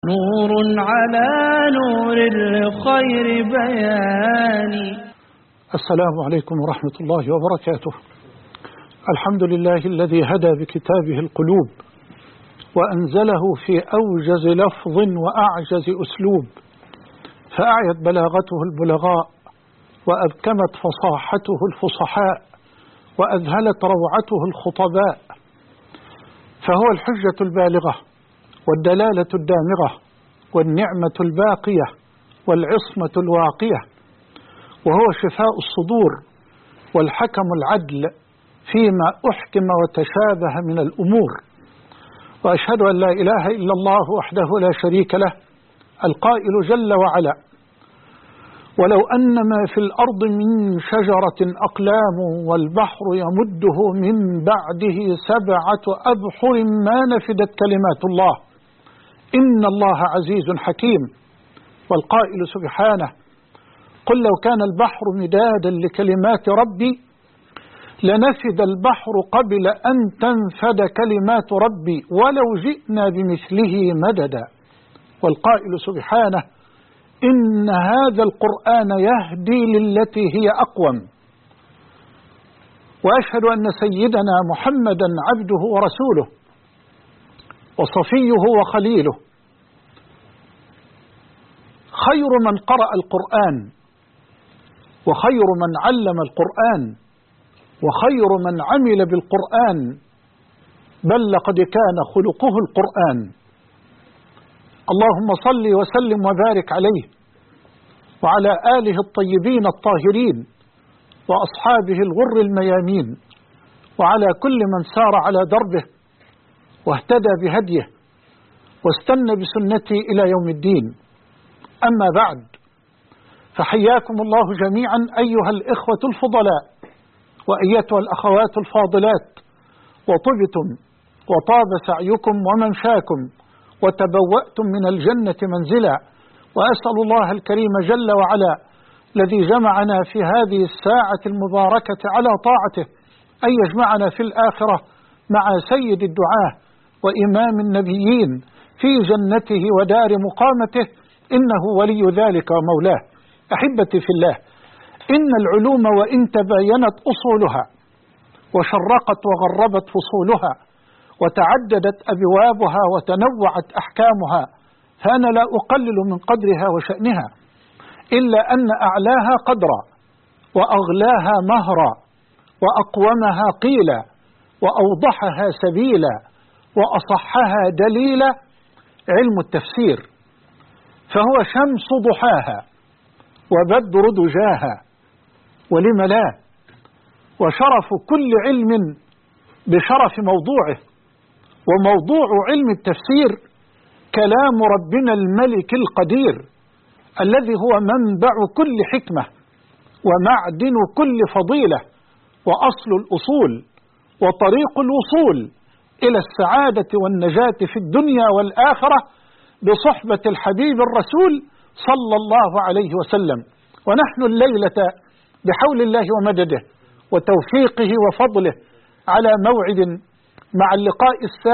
نور على نور لخير بيان. السلام عليكم ورحمة الله وبركاته. الحمد لله الذي هدى بكتابه القلوب وأنزله في أوجز لفظ وأعجز أسلوب، فأعيت بلاغته البلغاء وأبكمت فصاحته الفصحاء وأذهلت روعته الخطباء، فهو الحجة البالغة والدلالة الدامغة والنعمة الباقية والعصمة الواقية، وهو شفاء الصدور والحكم العدل فيما أحكم وتشابه من الأمور. وأشهد أن لا إله إلا الله وحده لا شريك له القائل جل وعلا: ولو أن ما في الأرض من شجرة أقلام والبحر يمده من بعده 7 أبحر ما نفدت كلمات الله إن الله عزيز حكيم. والقائل سبحانه: قل لو كان البحر مدادا لكلمات ربي لنفد البحر قبل أن تنفد كلمات ربي ولو جئنا بمثله مددا. والقائل سبحانه: إن هذا القرآن يهدي للتي هي أقوم. وأشهد أن سيدنا محمدا عبده ورسوله وصفيه وخليله، خير من قرأ القرآن وخير من علم القرآن وخير من عمل بالقرآن، بل لقد كان خلقه القرآن. اللهم صل وسلم وبارك عليه وعلى آله الطيبين الطاهرين وأصحابه الغر الميامين وعلى كل من سار على دربه واهتدى بهديه واستنى بسنته إلى يوم الدين. أما بعد، فحياكم الله جميعا أيها الإخوة الفضلاء وأيتها الأخوات الفاضلات، وطبتم وطاب سعيكم وممشاكم وتبوأتم من الجنة منزلا. وأسأل الله الكريم جل وعلا الذي جمعنا في هذه الساعة المباركة على طاعته أن يجمعنا في الآخرة مع سيد الدعاة وإمام النبيين في جنته ودار مقامته، إنه ولي ذلك ومولاه. أحبتي في الله، إن العلوم وإن تباينت أصولها وشرقت وغربت فصولها وتعددت أبوابها وتنوعت أحكامها، فأنا لا أقلل من قدرها وشأنها، إلا أن أعلاها قدرا وأغلاها مهرا وأقومها قيلا وأوضحها سبيلا وأصحها دليلا علم التفسير، فهو شمس ضحاها وبدر دجاها، ولم لا، وشرف كل علم بشرف موضوعه. وموضوع علم التفسير كلام ربنا الملك القدير الذي هو منبع كل حكمة ومعدن كل فضيلة وأصل الأصول وطريق الوصول إلى السعادة والنجاة في الدنيا والآخرة بصحبة الحبيب الرسول صلى الله عليه وسلم. ونحن الليلة بحول الله ومدده وتوفيقه وفضله على موعد مع اللقاء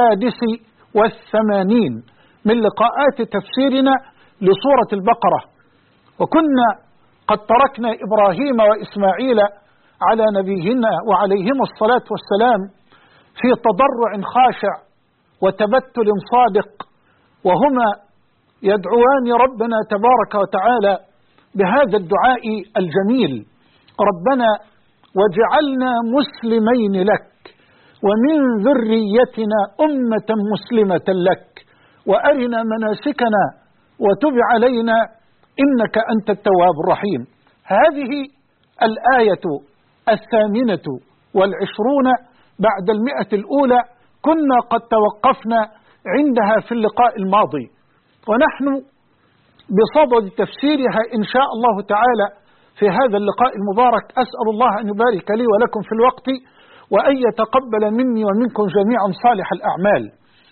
86 من لقاءات تفسيرنا لسورة البقرة، وكنا قد تركنا إبراهيم وإسماعيل على نبينا وعليهما الصلاة والسلام في تضرع خاشع وتبتل صادق، وهما يدعوان ربنا تبارك وتعالى بهذا الدعاء الجميل: ربنا واجعلنا مسلمين لك ومن ذريتنا أمة مسلمة لك وأرنا مناسكنا وتب علينا إنك أنت التواب الرحيم. هذه الآية 28 بعد 100 الأولى كنا قد توقفنا عندها في اللقاء الماضي، ونحن بصدد تفسيرها إن شاء الله تعالى في هذا اللقاء المبارك. أسأل الله أن يبارك لي ولكم في الوقت وأن يتقبل مني ومنكم جميعا صالح الأعمال.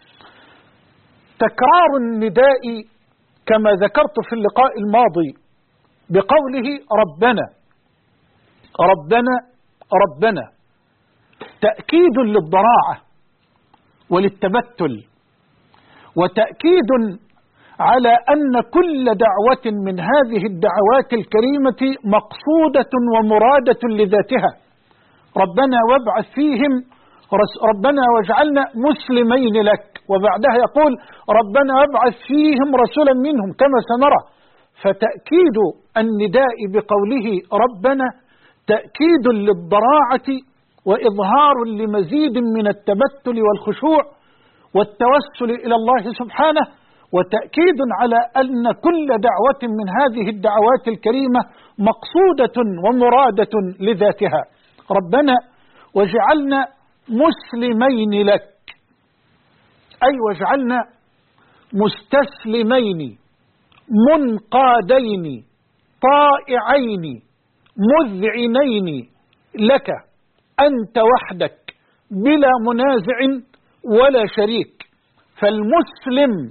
تكرار النداء كما ذكرت في اللقاء الماضي بقوله ربنا ربنا ربنا تأكيد للضراعة وللتبتل، وتأكيد على أن كل دعوة من هذه الدعوات الكريمة مقصودة ومرادة لذاتها. ربنا وابعث فيهم ربنا واجعلنا مسلمين لك، وبعدها يقول ربنا وابعث فيهم رسولا منهم كما سنرى. فتأكيد النداء بقوله ربنا تأكيد للضراعة وإظهار لمزيد من التبتل والخشوع والتوسل إلى الله سبحانه، وتأكيد على أن كل دعوة من هذه الدعوات الكريمة مقصودة ومرادة لذاتها. ربنا واجعلنا مسلمين لك، أي واجعلنا مستسلمين منقادين طائعين مذعنين لك أنت وحدك بلا منازع ولا شريك. فالمسلم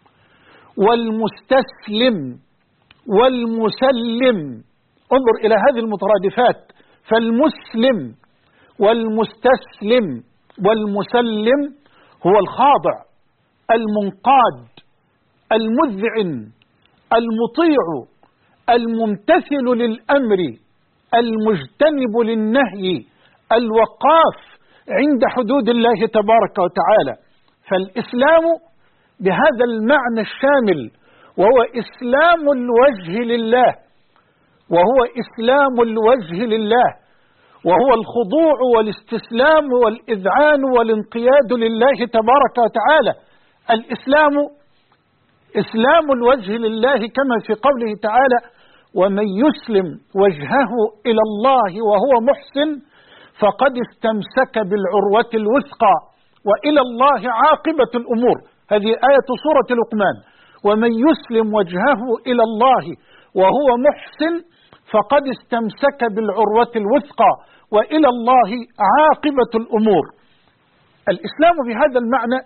والمستسلم والمسلم، انظر إلى هذه المترادفات، فالمسلم والمستسلم والمسلم هو الخاضع المنقاد المذعن المطيع الممتثل للأمر المجتنب للنهي الوقاف عند حدود الله تبارك وتعالى. فالإسلام بهذا المعنى الشامل وهو إسلام الوجه لله، وهو إسلام الوجه لله، وهو الخضوع والاستسلام والإذعان والانقياد لله تبارك وتعالى. الإسلام إسلام الوجه لله كما في قوله تعالى ومن يسلم وجهه إلى الله وهو محسن فقد استمسك بالعروة الوثقى وإلى الله عاقبة الأمور. هذه آية سورة لقمان. ومن يسلم وجهه إلى الله وهو محسن فقد استمسك بالعروة الوثقى وإلى الله عاقبة الأمور. الإسلام بهذا المعنى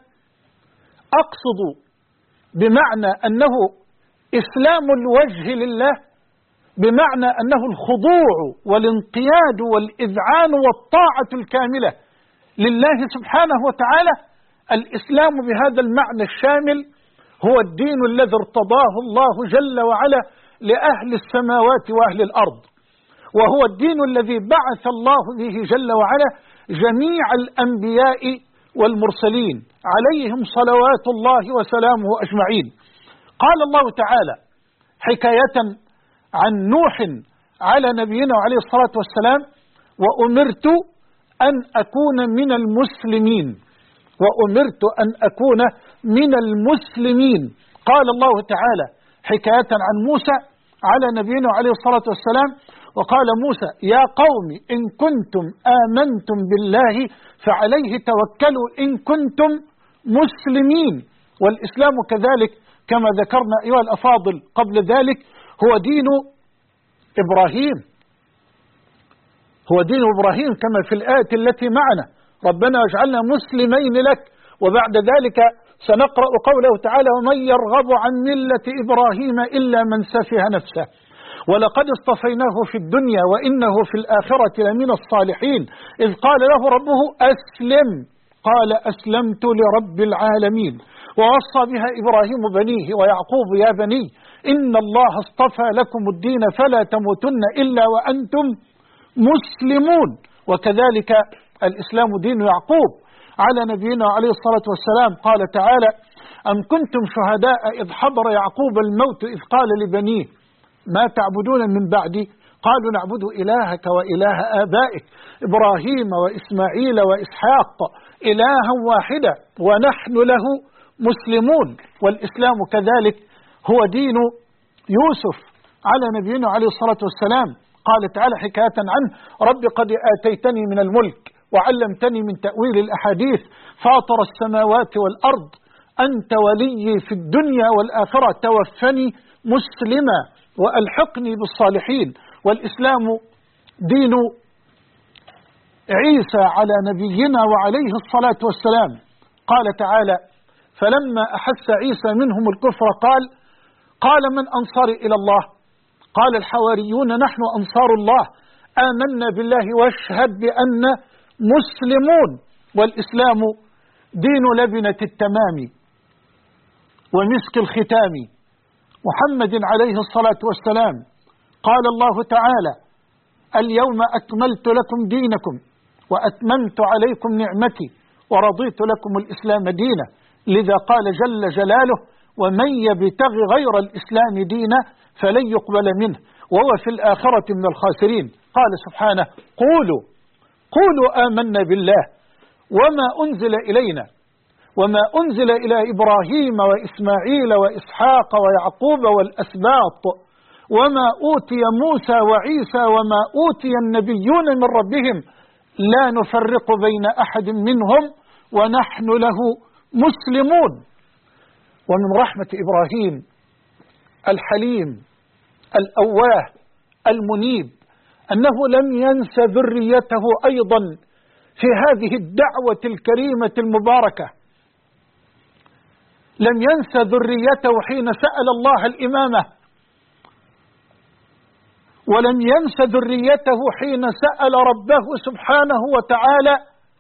أقصد بمعنى أنه إسلام الوجه لله، بمعنى أنه الخضوع والانقياد والإذعان والطاعة الكاملة لله سبحانه وتعالى. الإسلام بهذا المعنى الشامل هو الدين الذي ارتضاه الله جل وعلا لأهل السماوات وأهل الأرض، وهو الدين الذي بعث الله به جل وعلا جميع الأنبياء والمرسلين عليهم صلوات الله وسلامه أجمعين. قال الله تعالى حكاية عن نوح على نبينا عليه الصلاة والسلام وأمرت أن أكون من المسلمين، وأمرت أن أكون من المسلمين. قال الله تعالى حكاية عن موسى على نبينا عليه الصلاة والسلام وقال موسى يا قوم إن كنتم آمنتم بالله فعليه توكلوا إن كنتم مسلمين. والإسلام كذلك كما ذكرنا أيها الأفاضل قبل ذلك هو دين إبراهيم، هو دين إبراهيم كما في الآية التي معنا ربنا واجعلنا مسلمين لك. وبعد ذلك سنقرأ قوله تعالى ومن يرغب عن ملة إبراهيم إلا من سفه نفسه ولقد اصطفيناه في الدنيا وإنه في الآخرة لمن الصالحين إذ قال له ربه أسلم قال أسلمت لرب العالمين. ووصى بها إبراهيم بنيه ويعقوب يا بني إن الله اصطفى لكم الدين فلا تموتن إلا وأنتم مسلمون. وكذلك الإسلام دين يعقوب على نبينا عليه الصلاة والسلام. قال تعالى أم كنتم شهداء إذ حضر يعقوب الموت إذ قال لبنيه ما تعبدون من بعدي قالوا نعبد إلهك وإله آبائك إبراهيم وإسماعيل وإسحاق إلها واحدا ونحن له مسلمون. والإسلام كذلك هو دين يوسف على نبينا عليه الصلاة والسلام. قال تعالى حكاية عنه رب قد آتيتني من الملك وعلمتني من تأويل الأحاديث فاطر السماوات والأرض أنت ولي في الدنيا والآخرة توفني مسلما وألحقني بالصالحين. والإسلام دين عيسى على نبينا وعليه الصلاة والسلام. قال تعالى فلما أحس عيسى منهم الكفر قال من أنصاري إلى الله قال الحواريون نحن أنصار الله آمنا بالله واشهد بأن مسلمون. والإسلام دين لبنة التمام ومسك الختام محمد عليه الصلاة والسلام. قال الله تعالى: اليوم أكملت لكم دينكم وأتممت عليكم نعمتي ورضيت لكم الإسلام دينا. لذا قال جل جلاله: ومن يبتغ غير الإسلام دينا فلن يقبل منه وهو في الآخرة من الخاسرين. قال سبحانه: قولوا آمنا بالله وما أنزل إلينا وما أنزل إلى إبراهيم وإسماعيل وإسحاق ويعقوب والأسباط وما أوتي موسى وعيسى وما أوتي النبيون من ربهم لا نفرق بين أحد منهم ونحن له مسلمون. ومن رحمة إبراهيم الحليم الأواه المنيب أنه لم ينس ذريته أيضا في هذه الدعوة الكريمة المباركة. لم ينس ذريته حين سأل الله الإمامة، ولم ينس ذريته حين سأل ربه سبحانه وتعالى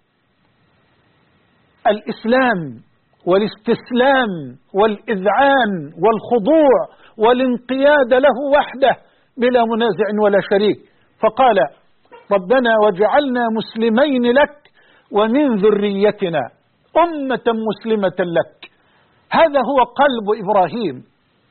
الإسلام والاستسلام والإذعان والخضوع والانقياد له وحده بلا منازع ولا شريك. فقال: ربنا واجعلنا مسلمين لك ومن ذريتنا أمة مسلمة لك. هذا هو قلب إبراهيم،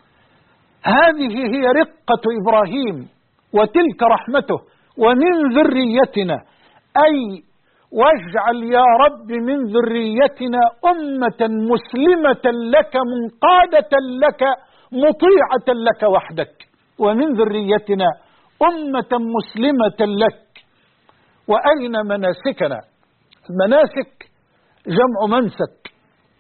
هذه هي رقة إبراهيم وتلك رحمته. ومن ذريتنا أي واجعل يا رب من ذريتنا أمة مسلمة لك منقادة لك مطيعة لك وحدك. ومن ذريتنا أمة مسلمة لك. وأين مناسكنا؟ المناسك جمع منسك،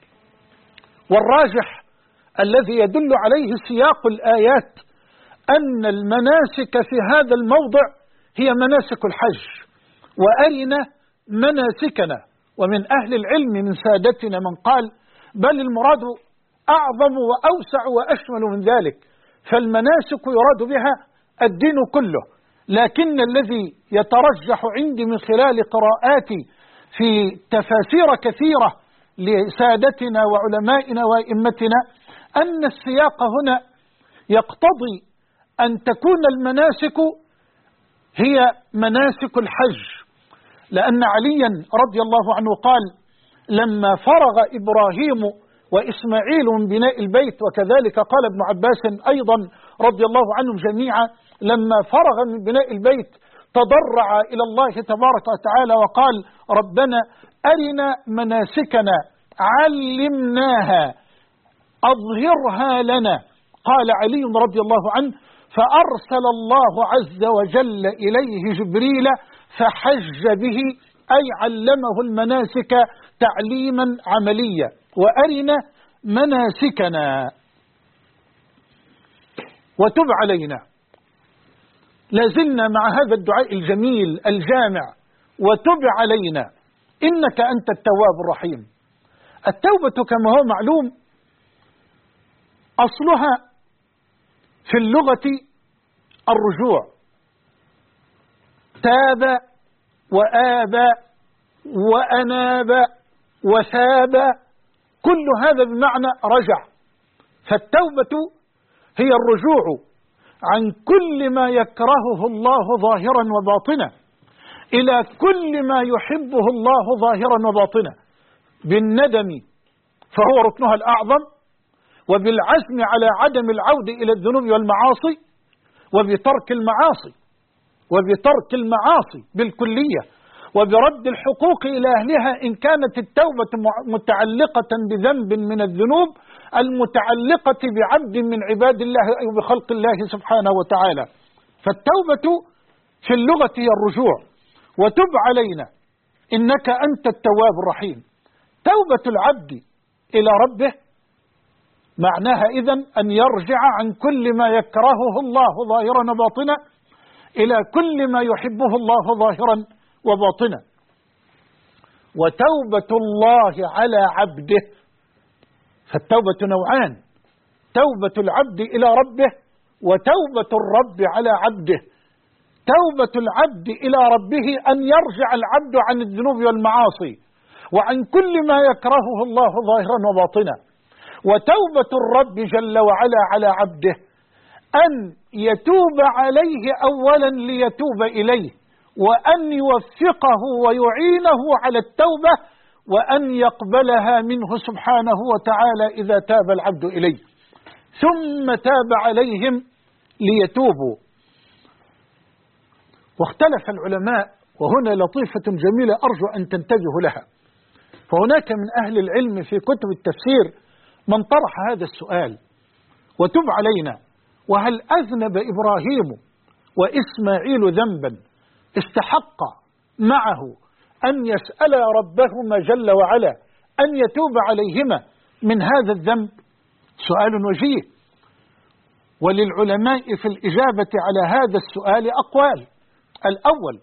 والراجح الذي يدل عليه سياق الآيات أن المناسك في هذا الموضع هي مناسك الحج. وأين مناسكنا؟ ومن أهل العلم من سادتنا من قال: بل المراد أعظم وأوسع وأشمل من ذلك، فالمناسك يراد بها الدين كله. لكن الذي يترجح عندي من خلال قراءاتي في تفاسير كثيرة لسادتنا وعلمائنا وأئمتنا أن السياق هنا يقتضي أن تكون المناسك هي مناسك الحج، لأن عليا رضي الله عنه قال: لما فرغ إبراهيم وإسماعيل من بناء البيت، وكذلك قال ابن عباس أيضا رضي الله عنهم جميعا: لما فرغ من بناء البيت تضرع إلى الله تبارك وتعالى وقال: ربنا أرنا مناسكنا علمناها أظهرها لنا. قال علي رضي الله عنه: فأرسل الله عز وجل إليه جبريل فحج به، أي علمه المناسك تعليما عمليا. وأرنا مناسكنا وتب علينا. لازلنا مع هذا الدعاء الجميل الجامع: وتب علينا إنك أنت التواب الرحيم. التوبة كما هو معلوم أصلها في اللغة الرجوع، تاب وآب وأناب وثاب، كل هذا بمعنى رجع. فالتوبة هي الرجوع عن كل ما يكرهه الله ظاهرا وباطنا إلى كل ما يحبه الله ظاهرا وباطنا، بالندم فهو ركنها الأعظم، وبالعزم على عدم العودة إلى الذنوب والمعاصي، وبترك المعاصي بالكلية، وبرد الحقوق إلى أهلها إن كانت التوبة متعلقة بذنب من الذنوب المتعلقة بعبد من عباد الله أو بخلق الله سبحانه وتعالى. فالتوبة في اللغة هي الرجوع. وتب علينا إنك أنت التواب الرحيم. توبة العبد إلى ربه معناها إذن أن يرجع عن كل ما يكرهه الله ظاهرا وباطنا إلى كل ما يحبه الله ظاهرا وباطنا. وتوبة الله على عبده، فالتوبة نوعان: توبة العبد إلى ربه وتوبة الرب على عبده. توبة العبد إلى ربه أن يرجع العبد عن الذنوب والمعاصي وعن كل ما يكرهه الله ظاهرا وباطنا. وتوبة الرب جل وعلا على عبده أن يتوب عليه أولا ليتوب إليه، وأن يوفقه ويعينه على التوبة، وأن يقبلها منه سبحانه وتعالى إذا تاب العبد إليه، ثم تاب عليهم ليتوبوا. واختلف العلماء، وهنا لطيفة جميلة أرجو أن تنتبهوا لها. فهناك من أهل العلم في كتب التفسير من طرح هذا السؤال: وتب علينا، وهل أذنب إبراهيم وإسماعيل ذنبا استحق معه أن يسأل ربهما جل وعلا أن يتوب عليهما من هذا الذنب؟ سؤال وجيه، وللعلماء في الإجابة على هذا السؤال أقوال. الأول: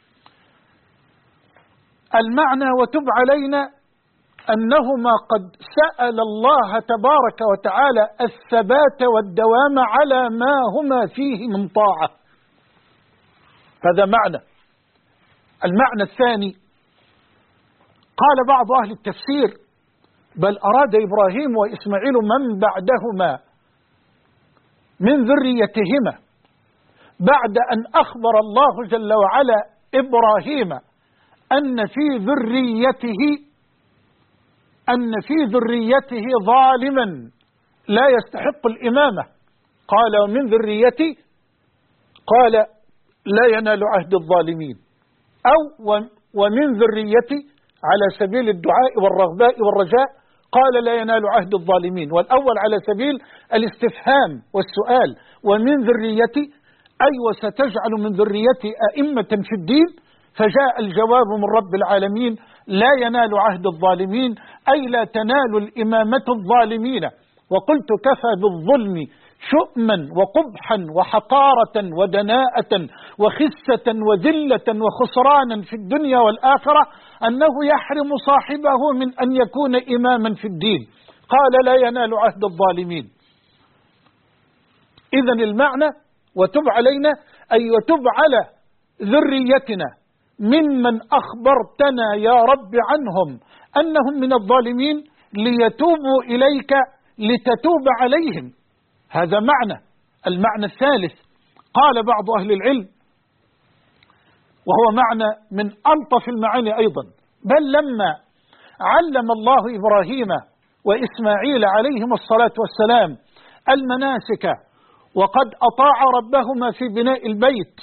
المعنى وتب علينا أنهما قد سأل الله تبارك وتعالى الثبات والدوام على ما هما فيه من طاعة، هذا معنى. المعنى الثاني: قال بعض أهل التفسير: بل أراد إبراهيم وإسماعيل من بعدهما من ذريتهما، بعد أن أخبر الله جل وعلا إبراهيم أن في ذريته ظالما لا يستحق الإمامة، قال: ومن ذريتي، قال: لا ينال عهد الظالمين، أو ومن ذريتي على سبيل الدعاء والرغباء والرجاء، قال: لا ينال عهد الظالمين. والأول على سبيل الاستفهام والسؤال: ومن ذريتي، أي وستجعل من ذريتي أئمة في الدين، فجاء الجواب من رب العالمين: لا ينال عهد الظالمين، أي لا تنال الإمامة الظالمين. وقلت: كفى بالظلم شؤما وقبحا وحقارة ودناءة وخسة وذلة وخسرانا في الدنيا والآخرة أنه يحرم صاحبه من أن يكون إماما في الدين. قال: لا ينال عهد الظالمين. إذن المعنى وتب علينا أي وتب على ذريتنا ممن أخبرتنا يا رب عنهم أنهم من الظالمين، ليتوبوا إليك لتتوب عليهم. هذا معنى. المعنى الثالث: قال بعض أهل العلم، وهو معنى من ألطف المعاني أيضا: بل لما علم الله إبراهيم وإسماعيل عليهم الصلاة والسلام المناسك، وقد أطاع ربهما في بناء البيت،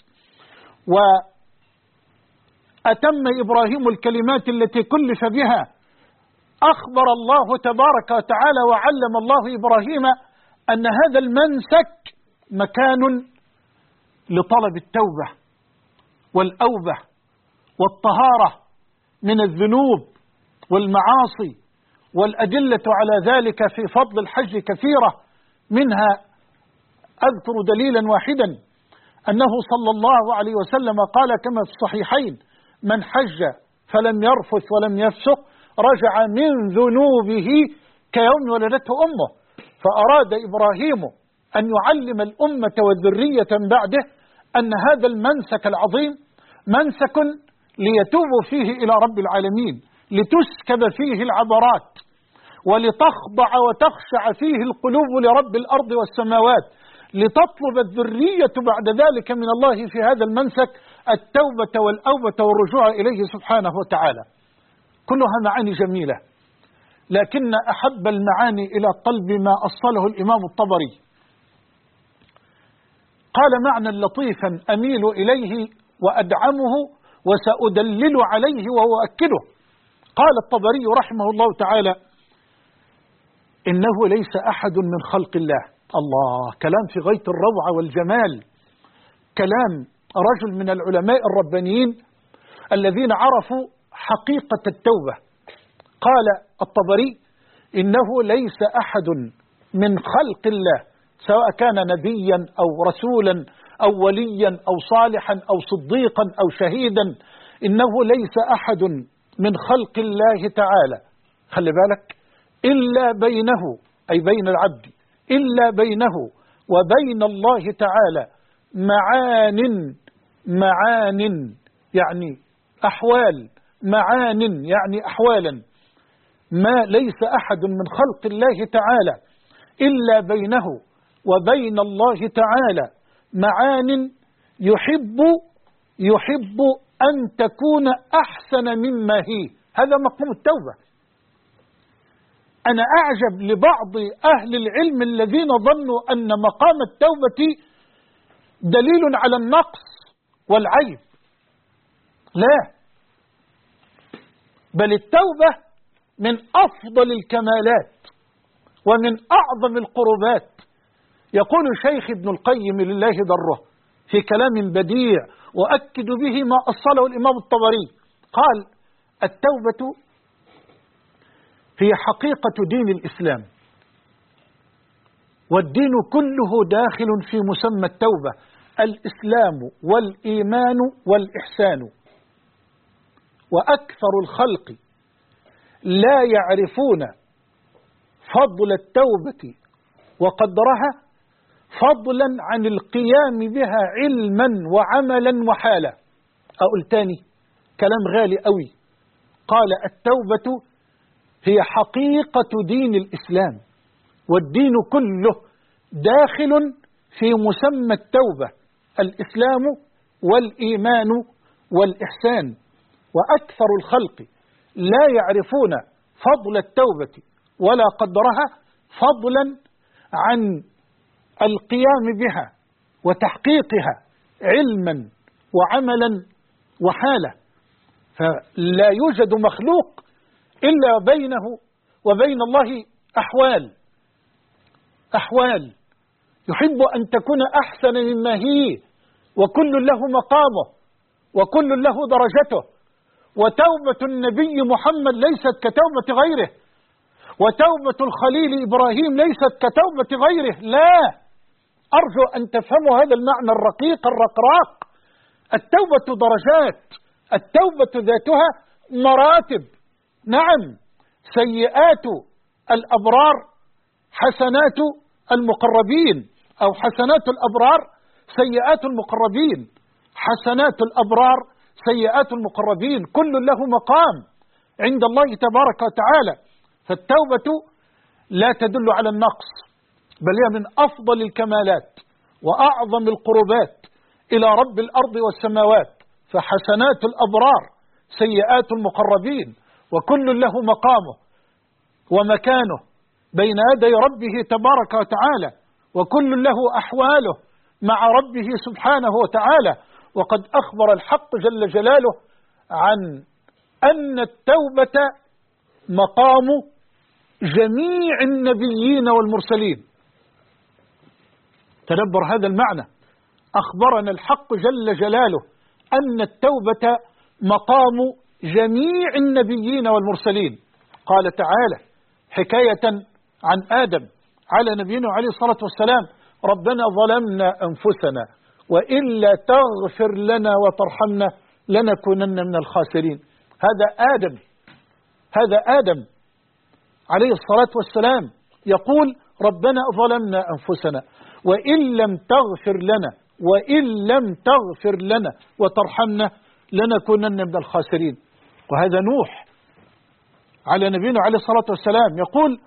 وأتم إبراهيم الكلمات التي كلف بها، أخبر الله تبارك وتعالى وعلم الله إبراهيم أن هذا المنسك مكان لطلب التوبة والأوبة والطهارة من الذنوب والمعاصي، والأدلة على ذلك في فضل الحج كثيرة، منها أذكر دليلا واحدا: أنه صلى الله عليه وسلم قال كما في الصحيحين: من حج فلم يرفث ولم يفسق رجع من ذنوبه كيوم ولدته أمه. فأراد إبراهيم أن يعلم الأمة والذرية بعده أن هذا المنسك العظيم منسك ليتوبوا فيه إلى رب العالمين، لتسكب فيه العبرات، ولتخضع وتخشع فيه القلوب لرب الأرض والسماوات، لتطلب الذرية بعد ذلك من الله في هذا المنسك التوبة والأوبة والرجوع إليه سبحانه وتعالى. كلها معاني جميلة، لكن أحب المعاني إلى قلب ما أصله الإمام الطبري. قال معنى لطيفا أميل إليه وأدعمه وسأدلل عليه وأؤكده. قال الطبري رحمه الله تعالى: إنه ليس أحد من خلق الله. الله، كلام في غاية الروعة والجمال، كلام رجل من العلماء الربانيين الذين عرفوا حقيقة التوبة. قال الطبري: إنه ليس أحد من خلق الله، سواء كان نبيا أو رسولا أو وليا أو صالحا أو صديقا أو شهيدا، إنه ليس أحد من خلق الله تعالى، خلي بالك، إلا بينه، أي بين العبد، إلا بينه وبين الله تعالى معان يعني أحوال، معان يعني أحوالا ما ليس أحد من خلق الله تعالى إلا بينه وبين الله تعالى معان يحب أن تكون أحسن مما هي. هذا مقام التوبة. أنا أعجب لبعض أهل العلم الذين ظنوا أن مقام التوبة دليل على النقص والعيب. لا، بل التوبة من أفضل الكمالات ومن أعظم القربات. يقول الشيخ ابن القيم لله ضره في كلام بديع وأكد به ما أصله الإمام الطبري، قال: التوبة هي حقيقة دين الإسلام، والدين كله داخل في مسمى التوبة: الإسلام والإيمان والإحسان. وأكثر الخلق لا يعرفون فضل التوبة وقدرها، فضلا عن القيام بها علما وعملا وحالا. أقول تاني كلام غالي قوي، قال: التوبة هي حقيقة دين الإسلام، والدين كله داخل في مسمى التوبة: الإسلام والإيمان والإحسان. وأكثر الخلق لا يعرفون فضل التوبة ولا قدرها، فضلا عن القيام بها وتحقيقها علما وعملا وحالا. فلا يوجد مخلوق إلا بينه وبين الله أحوال يحب أن تكون أحسن مما هي، وكل له مقامه وكل له درجته. وتوبة النبي محمد ليست كتوبة غيره، وتوبة الخليل إبراهيم ليست كتوبة غيره. لا، أرجو أن تفهموا هذا المعنى الرقيق الرقراق. التوبة درجات، التوبة ذاتها مراتب. نعم، سيئات الأبرار حسنات المقربين، أو حسنات الأبرار سيئات المقربين، حسنات الأبرار سيئات المقربين، كل له مقام عند الله تبارك وتعالى. فالتوبة لا تدل على النقص، بل هي من أفضل الكمالات وأعظم القربات إلى رب الأرض والسماوات. فحسنات الأبرار سيئات المقربين، وكل له مقامه ومكانه بين يدي ربه تبارك وتعالى، وكل له أحواله مع ربه سبحانه وتعالى. وقد أخبر الحق جل جلاله عن أن التوبة مقام جميع النبيين والمرسلين. تدبر هذا المعنى. أخبرنا الحق جل جلاله أن التوبة مقام جميع النبيين والمرسلين. قال تعالى حكاية عن آدم على نبينا عليه الصلاة والسلام: ربنا ظلمنا أنفسنا وإلا تغفر لنا وترحمنا لنكونن من الخاسرين. هذا آدم عليه الصلاة والسلام يقول: ربنا ظلمنا أنفسنا وإن لم تغفر لنا وترحمنا لنكونن من الخاسرين. وهذا نوح على نبينا عليه الصلاة والسلام يقول: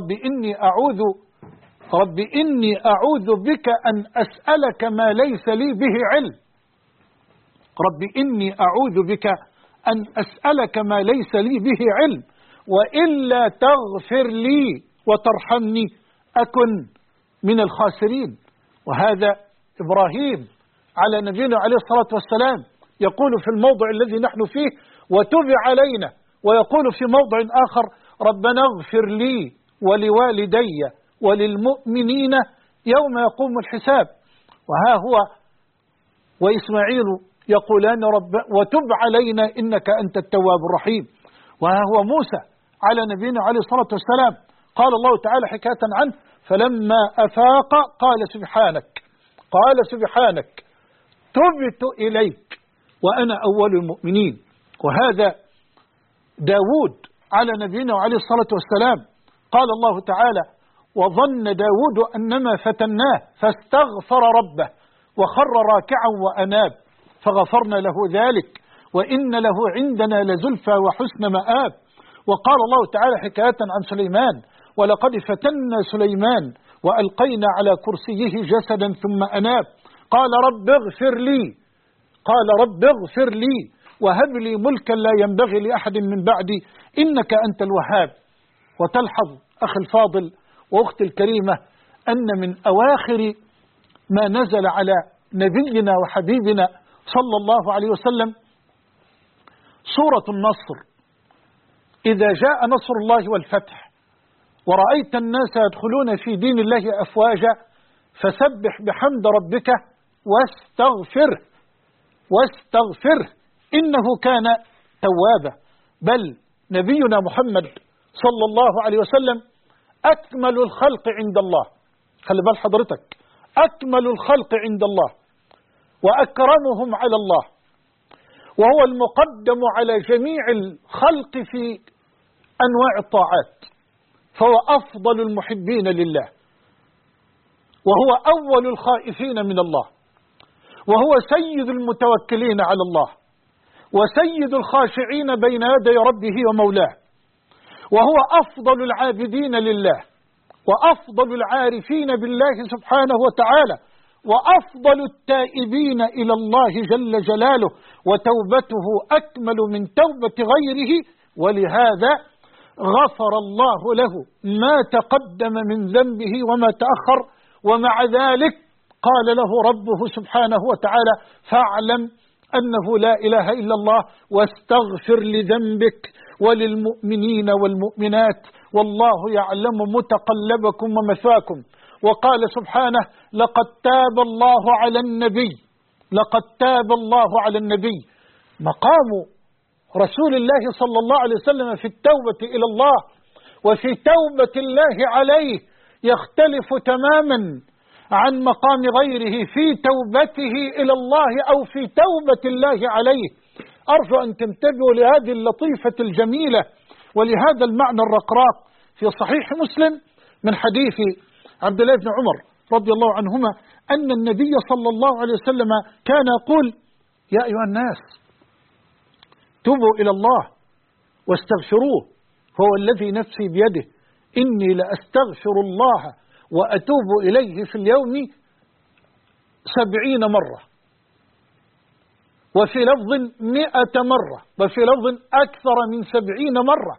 رب إني أعوذ بك أن أسألك ما ليس لي به علم. رب إني أعوذ بك أن أسألك ما ليس لي به علم، وإلا تغفر لي وترحمني أكن من الخاسرين. وهذا إبراهيم على نبينا عليه الصلاة والسلام يقول في الموضع الذي نحن فيه: وتب علينا. ويقول في موضع آخر: ربنا اغفر لي ولوالدي وللمؤمنين يوم يقوم الحساب. وها هو وإسماعيل يقولان: وتب علينا إنك أنت التواب الرحيم. وها هو موسى على نبينا عليه الصلاة والسلام قال الله تعالى حكاية عنه: فلما أفاق قال سبحانك تبت إليك وأنا أول المؤمنين. وهذا داود على نبينا عليه الصلاة والسلام قال الله تعالى: وظن داود أنما فتناه فاستغفر ربه وخر راكعا وأناب فغفرنا له ذلك وإن له عندنا لزلفى وحسن مآب. وقال الله تعالى حكاية عن سليمان: ولقد فتنا سليمان وألقينا على كرسيه جسدا ثم أناب قال رب اغفر لي وهب لي ملكا لا ينبغي لأحد من بعدي إنك أنت الوهاب. وتلحظ أخي الفاضل وأختي الكريمة أن من أواخر ما نزل على نبينا وحبيبنا صلى الله عليه وسلم سورة النصر: إذا جاء نصر الله والفتح ورأيت الناس يدخلون في دين الله أفواجا فسبح بحمد ربك واستغفره إنه كان توابا. بل نبينا محمد صلى الله عليه وسلم أكمل الخلق عند الله، خلي بال حضرتك، أكمل الخلق عند الله وأكرمهم على الله، وهو المقدم على جميع الخلق في أنواع الطاعات، فهو أفضل المحبين لله، وهو أول الخائفين من الله، وهو سيد المتوكلين على الله، وسيد الخاشعين بين يدي ربه ومولاه، وهو أفضل العابدين لله، وأفضل العارفين بالله سبحانه وتعالى، وأفضل التائبين إلى الله جل جلاله، وتوبته أكمل من توبة غيره، ولهذا غفر الله له ما تقدم من ذنبه وما تأخر. ومع ذلك قال له ربه سبحانه وتعالى: فاعلم أنه لا إله إلا الله واستغفر لذنبك وللمؤمنين والمؤمنات والله يعلم متقلبكم ومثواكم. وقال سبحانه: لقد تاب الله على النبي. مقام رسول الله صلى الله عليه وسلم في التوبة إلى الله وفي توبة الله عليه يختلف تماما عن مقام غيره في توبته إلى الله أو في توبة الله عليه. أرجو أن تنتبهوا لهذه اللطيفة الجميلة ولهذا المعنى الرقراق في صحيح مسلم من حديث عبد الله بن عمر رضي الله عنهما أن النبي صلى الله عليه وسلم كان يقول: يا أيها الناس توبوا إلى الله واستغفروه، هو الذي نفسي بيده إني لأستغفر الله وأتوب إليه في اليوم 70 مرة، وفي لفظ 100 مرة، وفي لفظ أكثر من 70 مرة،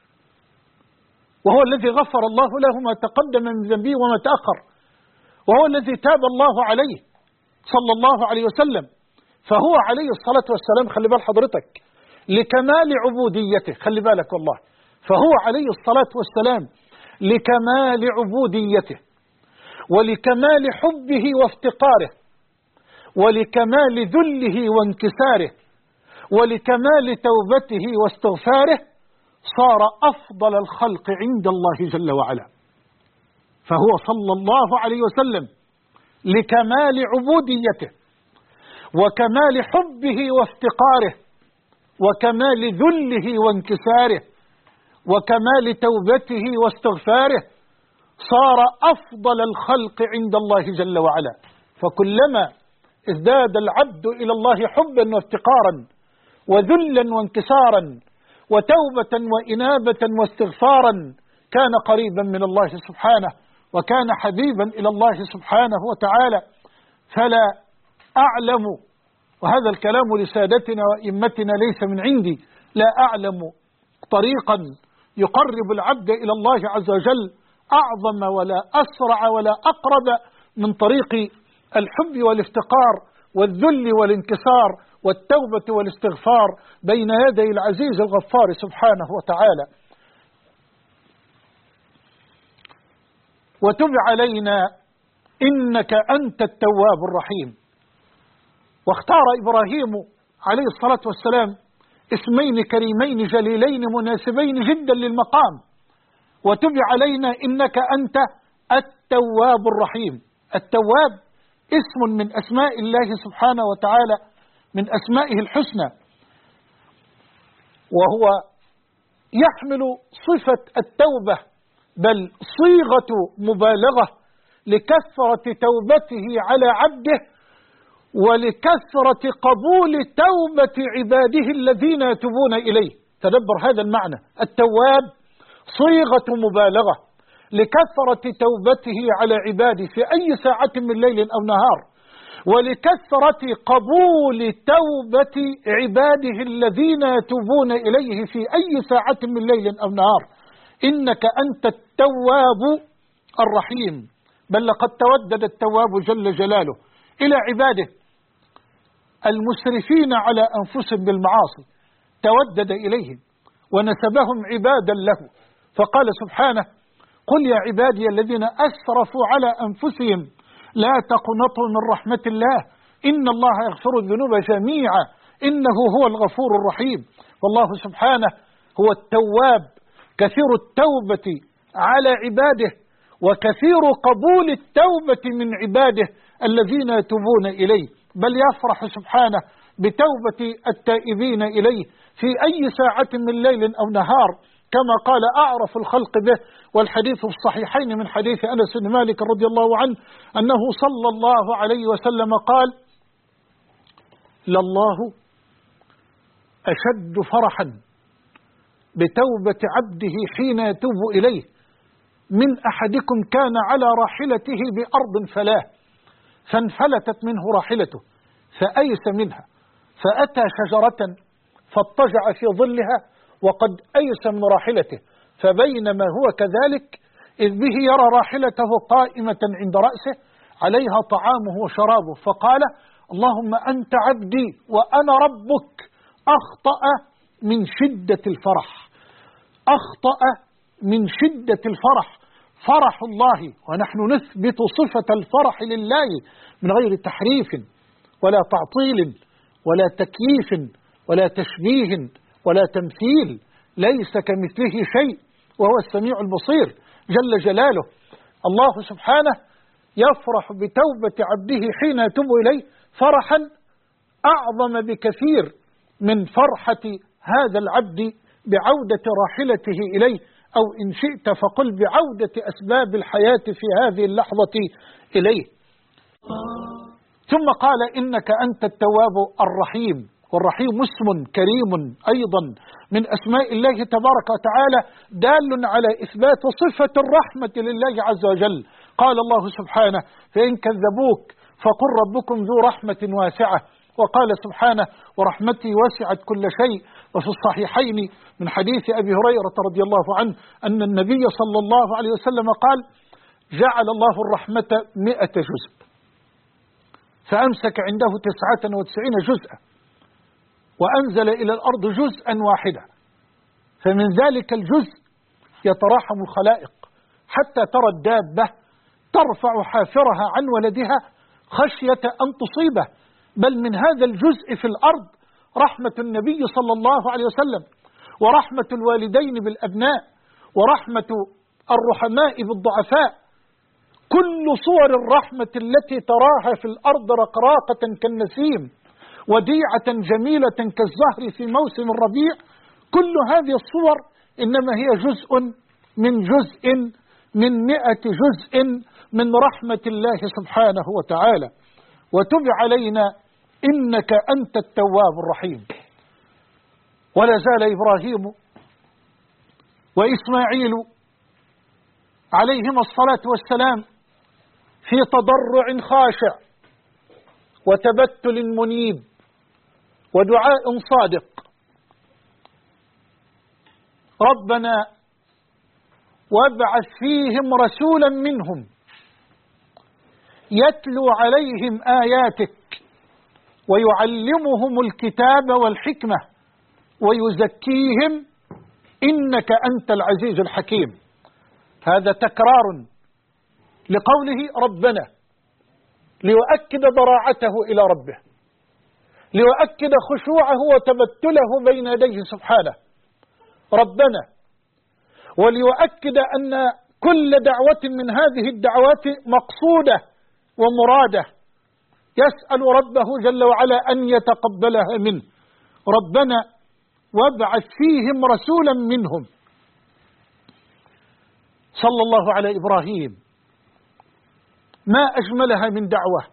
وهو الذي غفر الله له ما تقدم من ذنبه وما تأخر، وهو الذي تاب الله عليه صلى الله عليه وسلم. فهو عليه الصلاة والسلام، خلي بال حضرتك، لكمال عبوديته، خلي بالك والله، فهو عليه الصلاة والسلام لكمال عبوديته ولكمال حبه وافتقاره ولكمال ذله وانكساره ولكمال توبته واستغفاره صار أفضل الخلق عند الله جل وعلا. فهو صلى الله عليه وسلم لكمال عبوديته وكمال حبه وافتقاره وكمال ذله وانكساره وكمال توبته واستغفاره صار أفضل الخلق عند الله جل وعلا. فكلما ازداد العبد إلى الله حبا وافتقارا وذلا وانكسارا وتوبة وإنابة واستغفارا كان قريبا من الله سبحانه وكان حبيبا إلى الله سبحانه وتعالى. فلا أعلم، وهذا الكلام لسادتنا وإمتنا ليس من عندي، لا أعلم طريقا يقرب العبد إلى الله عز وجل أعظم ولا أسرع ولا أقرب من طريق الحب والافتقار والذل والانكسار والتوبة والاستغفار بين يدي العزيز الغفار سبحانه وتعالى. وتب علينا إنك أنت التواب الرحيم. واختار إبراهيم عليه الصلاة والسلام اسمين كريمين جليلين مناسبين جدا للمقام: وتب علينا إنك أنت التواب الرحيم. التواب اسم من أسماء الله سبحانه وتعالى، من أسمائه الحسنى، وهو يحمل صفة التوبة بل صيغة مبالغة لكثرة توبته على عبده ولكثرة قبول توبة عباده الذين يتوبون إليه. تدبر هذا المعنى. التواب صيغة مبالغة لكثرة توبته على عباده في أي ساعة من ليل أو نهار، ولكثرة قبول توبة عباده الذين يتوبون إليه في أي ساعة من ليل أو نهار. إنك أنت التواب الرحيم. بل لقد تودد التواب جل جلاله إلى عباده المسرفين على أنفسهم بالمعاصي، تودد إليهم ونسبهم عبادا له، فقال سبحانه: قل يا عبادي الذين أسرفوا على أنفسهم لا تقنطوا من رحمة الله إن الله يغفر الذنوب جميعا إنه هو الغفور الرحيم. والله سبحانه هو التواب كثير التوبة على عباده وكثير قبول التوبة من عباده الذين يتوبون إليه، بل يفرح سبحانه بتوبة التائبين إليه في أي ساعة من ليل أو نهار، كما قال أعرف الخلق به. والحديث في الصحيحين من حديث أنس بن مالك رضي الله عنه أنه صلى الله عليه وسلم قال: لله أشد فرحا بتوبة عبده حين يتوب إليه من أحدكم كان على راحلته بأرض فلاه فانفلتت منه راحلته فأيس منها فأتى شجرة فاضطجع في ظلها وقد أيس من راحلته، فبينما هو كذلك إذ به يرى راحلته قائمة عند رأسه عليها طعامه وشرابه، فقال: اللهم أنت عبدي وأنا ربك. أخطأ من شدة الفرح، أخطأ من شدة الفرح، فرح الله، ونحن نثبت صفة الفرح لله من غير تحريف ولا تعطيل ولا تكييف ولا تشبيه ولا تمثيل، ليس كمثله شيء وهو السميع البصير جل جلاله. الله سبحانه يفرح بتوبة عبده حين يتوب إليه فرحا أعظم بكثير من فرحة هذا العبد بعودة راحلته إليه، أو إن شئت فقل بعودة أسباب الحياة في هذه اللحظة إليه. ثم قال: إنك أنت التواب الرحيم. والرحيم اسم كريم أيضا من أسماء الله تبارك وتعالى دال على إثبات صفة الرحمة لله عز وجل. قال الله سبحانه: فإن كذبوك فقل ربكم ذو رحمة واسعة. وقال سبحانه: ورحمتي وسعت كل شيء. وفي الصحيحين من حديث أبي هريرة رضي الله عنه أن النبي صلى الله عليه وسلم قال: جعل الله الرحمة 100 جزء فأمسك عنده 99 جزءا وأنزل إلى الأرض جزءا واحدا، فمن ذلك الجزء يتراحم الخلائق حتى ترى الدابة ترفع حافرها عن ولدها خشية أن تصيبه، بل من هذا الجزء في الأرض رحمة النبي صلى الله عليه وسلم ورحمة الوالدين بالأبناء ورحمة الرحماء بالضعفاء. كل صور الرحمة التي تراها في الأرض رقراقة كالنسيم وديعة جميلة كالزهر في موسم الربيع، كل هذه الصور إنما هي جزء من 100 جزء من رحمة الله سبحانه وتعالى. وتب علينا إنك أنت التواب الرحيم. ولا زال إبراهيم وإسماعيل عليهما الصلاة والسلام في تضرع خاشع وتبتل منيب ودعاء صادق: ربنا وابعث فيهم رسولا منهم يتلو عليهم آياتك ويعلمهم الكتاب والحكمة ويزكيهم إنك أنت العزيز الحكيم. هذا تكرار لقوله ربنا ليؤكد ضراعته إلى ربه، ليؤكد خشوعه وتبتله بين يديه سبحانه ربنا، وليؤكد أن كل دعوة من هذه الدعوات مقصودة ومرادة، يسأل ربه جل وعلا أن يتقبلها منه. ربنا وابعث فيهم رسولا منهم. صلى الله على إبراهيم، ما أجملها من دعوة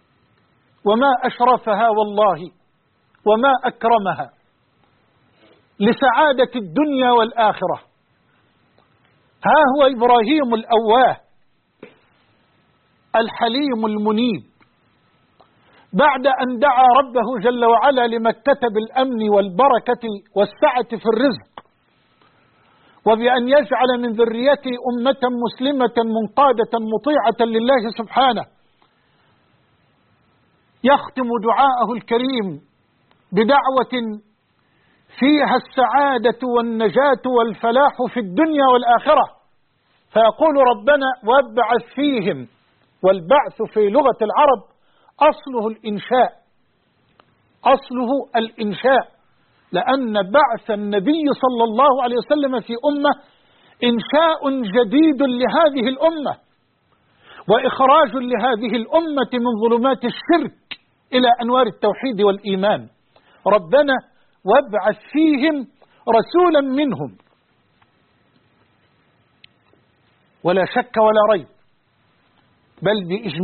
وما أشرفها والله وما أكرمها. لسعادة الدنيا والآخرة. ها هو إبراهيم الأواه الحليم المنيب، بعد أن دعا ربه جل وعلا لمكة بالأمن والبركة والسعة في الرزق، وبأن يجعل من ذريته أمة مسلمة منقادة مطيعة لله سبحانه، يختم دعاءه الكريم بدعوة فيها السعادة والنجاة والفلاح في الدنيا والآخرة، فيقول ربنا وابعث فيهم. والبعث في لغة العرب أصله الإنشاء، أصله الإنشاء، لأن بعث النبي صلى الله عليه وسلم في أمة إنشاء جديد لهذه الأمة، وإخراج لهذه الأمة من ظلمات الشرك إلى أنوار التوحيد والإيمان. ربنا وابعث فيهم رسولا منهم. ولا شك ولا ريب، بل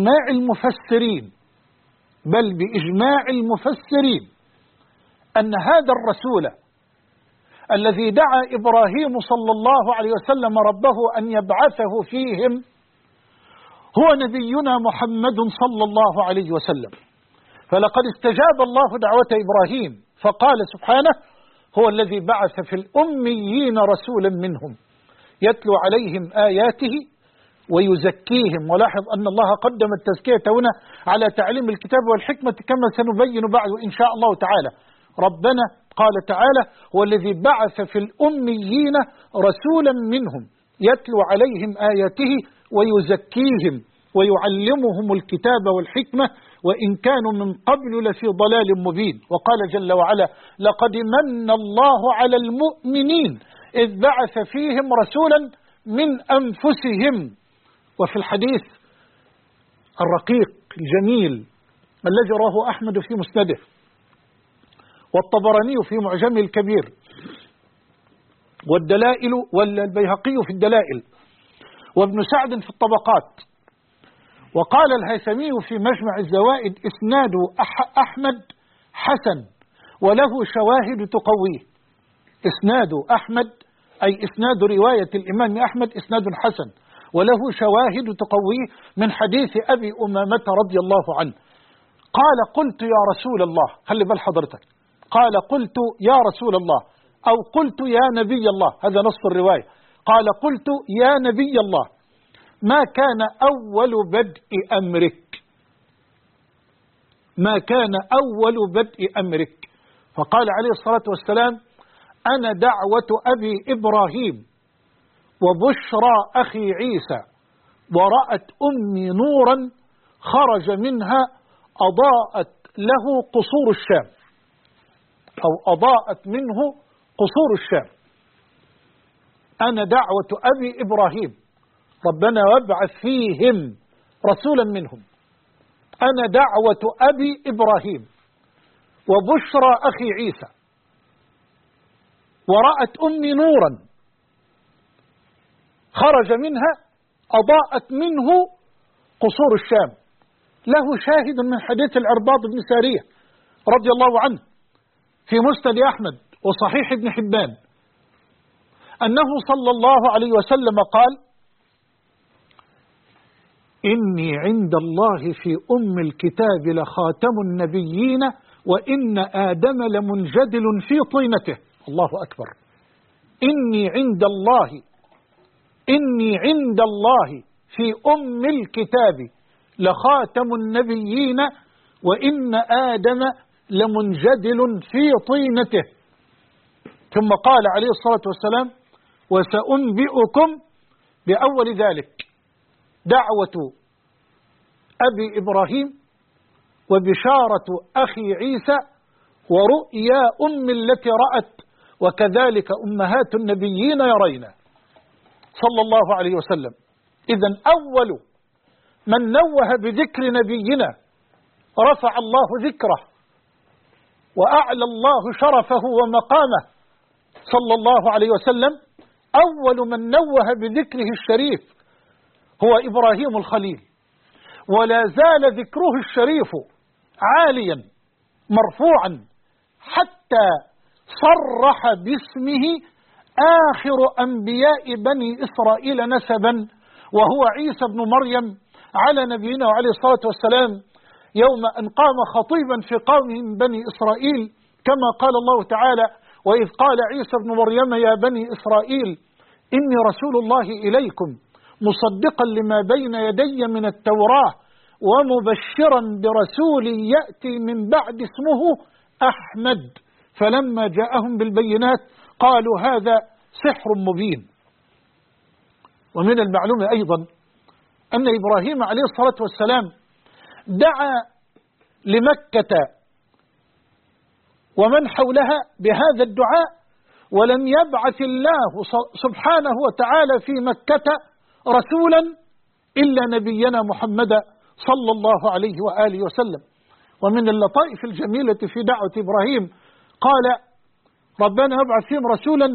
بإجماع المفسرين أن هذا الرسول الذي دعا إبراهيم صلى الله عليه وسلم ربه أن يبعثه فيهم هو نبينا محمد صلى الله عليه وسلم. فلقد استجاب الله دعوة إبراهيم فقال سبحانه هو الذي بعث في الأميين رسولا منهم يتلو عليهم آياته ويزكيهم. ولاحظ أن الله قدم التزكية هنا على تعليم الكتاب والحكمة كما سنبين بعد إن شاء الله تعالى. ربنا قال تعالى هو الذي بعث في الأميين رسولا منهم يتلو عليهم آياته ويزكيهم ويعلمهم الكتاب والحكمة وإن كانوا من قبل لفي ضلال مبين. وقال جل وعلا لقد من الله على المؤمنين إذ بعث فيهم رسولا من أنفسهم. وفي الحديث الرقيق الجميل الذي رواه أحمد في مسنده والطبراني في معجمه الكبير والدلائل والبيهقي في الدلائل وابن سعد في الطبقات، وقال الهيثمي في مجمع الزوائد إسناد أحمد حسن وله شواهد تقويه. إسناد أحمد أي إسناد رواية الإمام أحمد إسناد حسن وله شواهد تقويه من حديث أبي أمامة رضي الله عنه قال قلت يا رسول الله، خلي بال حضرتك، قال قلت يا رسول الله أو قلت يا نبي الله، هذا نص الرواية، قال قلت يا نبي الله ما كان أول بدء أمرك، ما كان أول بدء أمرك؟ فقال عليه الصلاة والسلام أنا دعوة أبي إبراهيم وبشرى أخي عيسى ورأت أمي نورا خرج منها أضاءت له قصور الشام أو أضاءت منه قصور الشام. أنا دعوة أبي إبراهيم ربنا وابعث فيهم رسولا منهم. أنا دعوة أبي إبراهيم وبشرى أخي عيسى ورأت أمي نورا خرج منها أضاءت منه قصور الشام. له شاهد من حديث العرباض بن سارية رضي الله عنه في مسند أحمد وصحيح ابن حبان أنه صلى الله عليه وسلم قال إني عند الله في أم الكتاب لخاتم النبيين وإن آدم لمنجدل في طينته. الله أكبر. إني عند الله في أم الكتاب لخاتم النبيين وإن آدم لمنجدل في طينته. ثم قال عليه الصلاة والسلام وسأنبئكم بأول ذلك دعوة أبي إبراهيم وبشارة أخي عيسى ورؤيا أم التي رأت وكذلك أمهات النبيين يرينا صلى الله عليه وسلم. إذن أول من نوه بذكر نبينا رفع الله ذكره وأعلى الله شرفه ومقامه صلى الله عليه وسلم. أول من نوه بذكره الشريف هو إبراهيم الخليل، ولا زال ذكره الشريف عاليا مرفوعا حتى صرح باسمه آخر أنبياء بني إسرائيل نسبا، وهو عيسى بن مريم على نبينا وعليه الصلاة والسلام، يوم أن قام خطيبا في قوم من بني إسرائيل، كما قال الله تعالى: وإذ قال عيسى بن مريم يا بني إسرائيل إني رسول الله إليكم مصدقا لما بين يدي من التوراة ومبشرا برسول يأتي من بعد اسمه أحمد. فلما جاءهم بالبينات قالوا هذا سحر مبين. ومن المعلوم أيضا أن إبراهيم عليه الصلاة والسلام دعا لمكة ومن حولها بهذا الدعاء، ولم يبعث الله سبحانه وتعالى في مكة رسولا إلا نبينا محمد صلى الله عليه وآله وسلم. ومن اللطائف الجميلة في دعوة إبراهيم قال: ربنا ابعث فيهم رسولا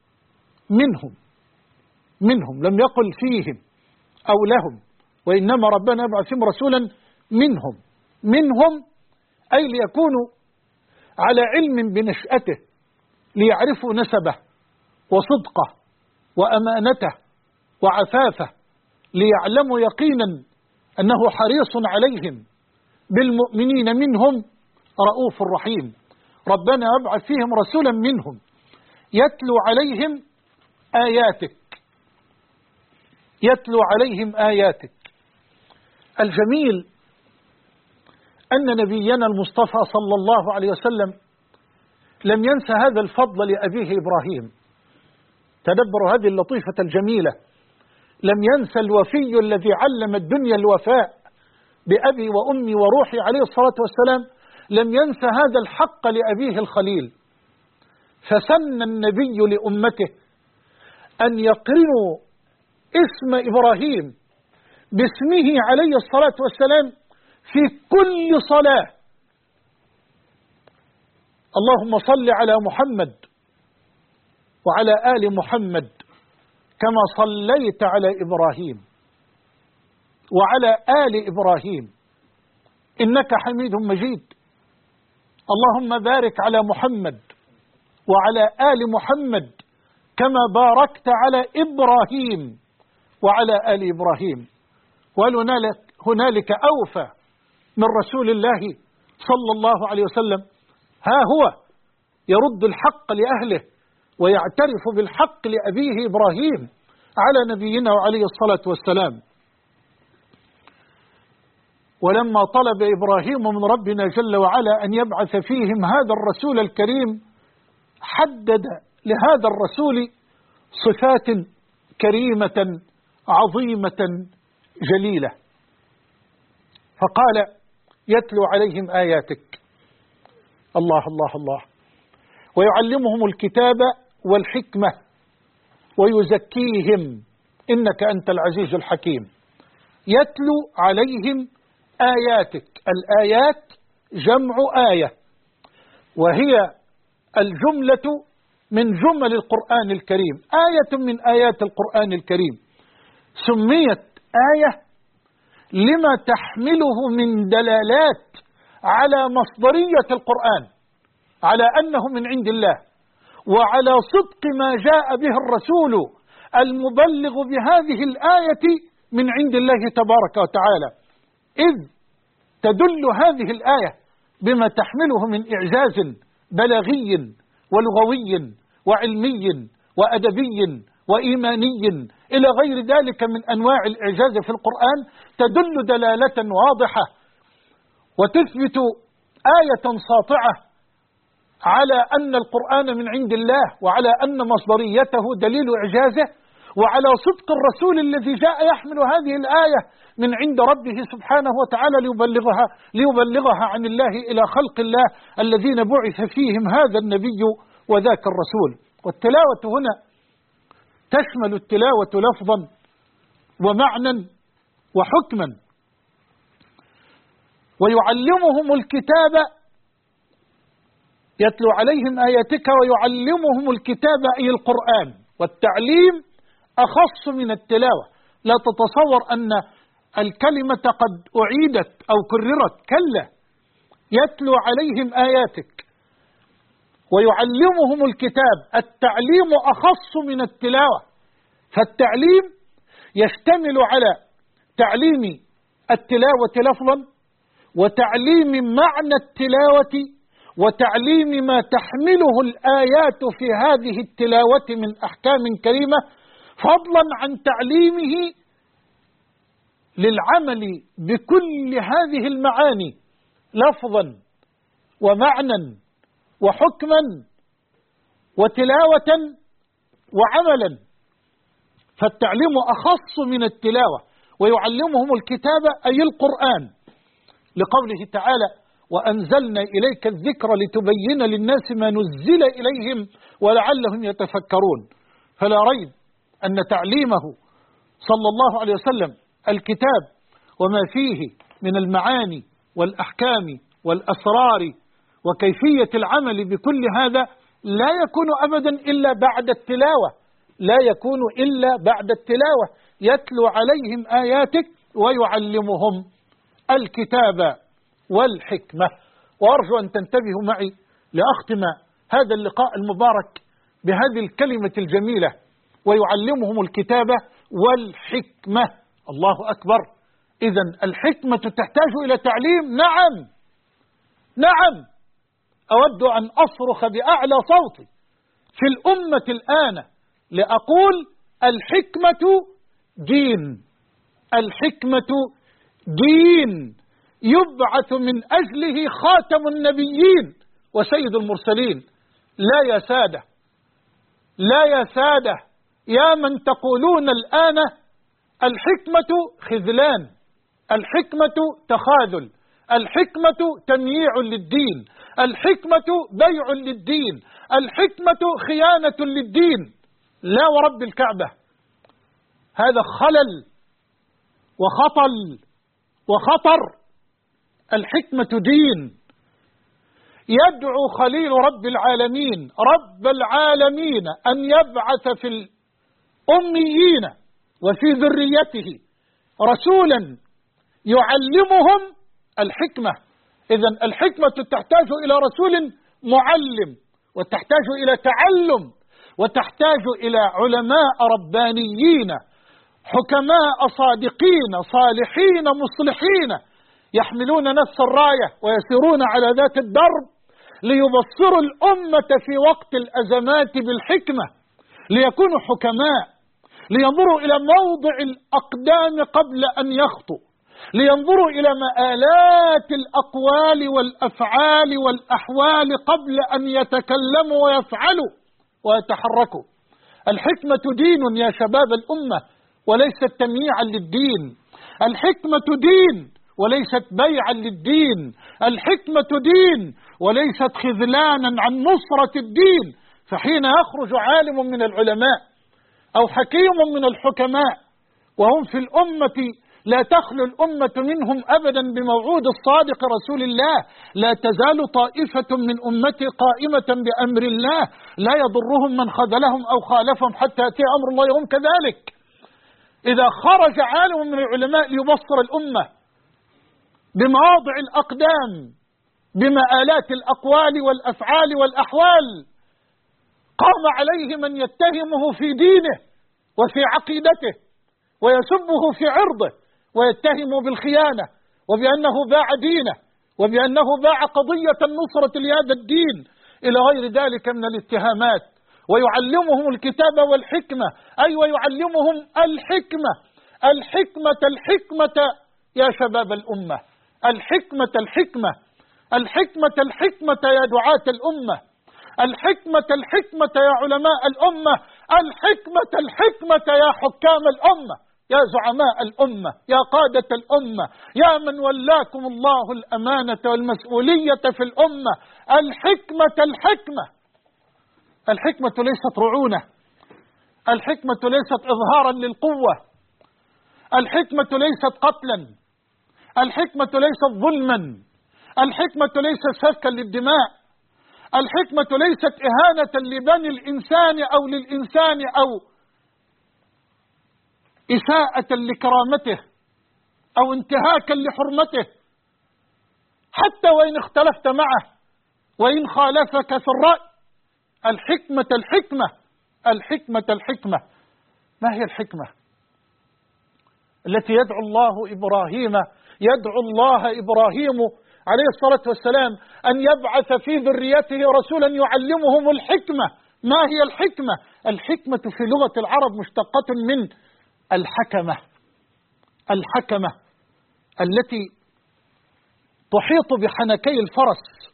منهم، لم يقل فيهم أو لهم، وإنما ربنا ابعث فيهم رسولا منهم أي ليكونوا على علم بنشأته، ليعرفوا نسبه وصدقه وأمانته وعفافه، ليعلموا يقينا أنه حريص عليهم بالمؤمنين منهم رؤوف رحيم. ربنا ابعث فيهم رسولا منهم يتلو عليهم آياتك. الجميل أن نبينا المصطفى صلى الله عليه وسلم لم ينسى هذا الفضل لأبيه إبراهيم. تدبروا هذه اللطيفة الجميلة، لم ينسى الوفي الذي علم الدنيا الوفاء بأبي وأمي وروحي عليه الصلاة والسلام، لم ينسى هذا الحق لأبيه الخليل، فسن النبي لأمته أن يقرنوا اسم إبراهيم باسمه عليه الصلاة والسلام في كل صلاة. اللهم صل على محمد وعلى آل محمد كما صليت على إبراهيم وعلى آل إبراهيم إنك حميد مجيد. اللهم بارك على محمد وعلى آل محمد كما باركت على إبراهيم وعلى آل إبراهيم. هنالك أوفى من رسول الله صلى الله عليه وسلم. ها هو يرد الحق لأهله ويعترف بالحق لأبيه إبراهيم على نبينا وعليه الصلاة والسلام. ولما طلب إبراهيم من ربنا جل وعلا أن يبعث فيهم هذا الرسول الكريم، حدد لهذا الرسول صفات كريمة عظيمة جليلة، فقال: يتلو عليهم آياتك. الله الله الله. ويعلمهم الكتاب والحكمة ويزكيهم إنك أنت العزيز الحكيم. يتلو عليهم آياتك. الآيات جمع آية، وهي الجملة من جمل القرآن الكريم، آية من آيات القرآن الكريم. سميت آية لما تحمله من دلالات على مصدرية القرآن، على أنه من عند الله، وعلى صدق ما جاء به الرسول المبلغ بهذه الآية من عند الله تبارك وتعالى، إذ تدل هذه الآية بما تحمله من إعجاز بلاغي ولغوي وعلمي وأدبي وإيماني إلى غير ذلك من أنواع الإعجاز في القرآن، تدل دلالة واضحة وتثبت آية ساطعة على أن القرآن من عند الله، وعلى أن مصدريته دليل إعجازه، وعلى صدق الرسول الذي جاء يحمل هذه الآية من عند ربه سبحانه وتعالى ليبلغها عن الله إلى خلق الله الذين بعث فيهم هذا النبي وذاك الرسول. والتلاوة هنا تشمل التلاوة لفظا ومعنى وحكما. ويعلمهم الكتاب، يتلو عليهم آياتك ويعلمهم الكتاب أي القرآن، والتعليم أخص من التلاوة. لا تتصور أن الكلمة قد أعيدت أو كررت، كلا، يتلو عليهم آياتك ويعلمهم الكتاب. التعليم أخص من التلاوة، فالتعليم يشتمل على تعليم التلاوة لفظا، وتعليم معنى التلاوة، وتعليم ما تحمله الآيات في هذه التلاوة من أحكام كريمة، فضلا عن تعليمه للعمل بكل هذه المعاني لفظا ومعنى وحكما وتلاوة وعملا. فالتعليم أخص من التلاوة. ويعلمهم الكتاب أي القرآن، لقوله تعالى: وأنزلنا إليك الذكر لتبين للناس ما نزل إليهم ولعلهم يتفكرون. فلا ريب أن تعليمه صلى الله عليه وسلم الكتاب وما فيه من المعاني والأحكام والأسرار وكيفية العمل بكل هذا لا يكون أبدا إلا بعد التلاوة، لا يكون إلا بعد التلاوة. يتلو عليهم آياتك ويعلمهم الكتاب والحكمة. وأرجو أن تنتبهوا معي لأختم هذا اللقاء المبارك بهذه الكلمة الجميلة: ويعلمهم الكتاب والحكمة. الله أكبر! إذن الحكمة تحتاج إلى تعليم. نعم نعم، أود أن أصرخ بأعلى صوتي في الأمة الآن لأقول: الحكمة دين، الحكمة دين يبعث من أجله خاتم النبيين وسيد المرسلين. لا يا سادة، لا يا سادة، يا من تقولون الآن الحكمة خذلان، الحكمة تخاذل، الحكمة تمييع للدين، الحكمة بيع للدين، الحكمة خيانة للدين. لا ورب الكعبة، هذا خلل وخطر. الحكمة دين. يدعو خليل رب العالمين رب العالمين أن يبعث في الأميين وفي ذريته رسولا يعلمهم الحكمة. إذن الحكمة تحتاج إلى رسول معلم، وتحتاج إلى تعلم، وتحتاج إلى علماء ربانيين حكماء صادقين صالحين مصلحين يحملون نفس الراية ويسيرون على ذات الدرب ليبصروا الأمة في وقت الأزمات بالحكمة، ليكونوا حكماء، لينظروا إلى موضع الأقدام قبل أن يخطوا، لينظروا إلى مآلات الأقوال والأفعال والأحوال قبل أن يتكلموا ويفعلوا ويتحركوا. الحكمة دين يا شباب الأمة، وليست تمييعا للدين. الحكمة دين وليست بيعا للدين. الحكمة دين وليست خذلانا عن نصرة الدين. فحين يخرج عالم من العلماء أو حكيم من الحكماء وهم في الأمة لا تخلو الأمة منهم أبدا بموعود الصادق رسول الله: لا تزال طائفة من أمتي قائمة بأمر الله لا يضرهم من خذلهم أو خالفهم حتى يأتي أمر الله وهم كذلك. إذا خرج عالم من العلماء ليبصر الأمة بمواضع الأقدام بمآلات الأقوال والأفعال والأحوال، قام عليه من يتهمه في دينه وفي عقيدته ويسبه في عرضه ويتهمه بالخيانة وبأنه باع دينه وبأنه باع قضية النصرة لهذا الدين إلى غير ذلك من الاتهامات. ويعلمهم الكتاب والحكمة، أي ويعلمهم الحكمة. الحكمة يا شباب الأمة، الحكمة يا دعاة الأمة، الحكمة يا علماء الأمة، الحكمة يا حكام الأمة، يا زعماء الأمة، يا قادة الأمة، يا من ولاكم الله الأمانة والمسؤولية في الأمة. الحكمة ليست رعونة، الحكمة ليست إظهارا للقوة، الحكمة ليست قتلا، الحكمة ليست ظلما، الحكمة ليست سفكا للدماء، الحكمة ليست إهانة لبني الإنسان أو للإنسان أو إساءة لكرامته أو انتهاكا لحرمته، حتى وإن اختلفت معه وإن خالفك في الرأي الحكمة الحكمة الحكمة الحكمة. ما هي الحكمة التي يدعو الله إبراهيم عليه الصلاة والسلام أن يبعث في ذريته رسولا يعلمهم الحكمة؟ ما هي الحكمة؟ الحكمة في لغة العرب مشتقة من الحكمة. الحكمة التي تحيط بحنكي الفرس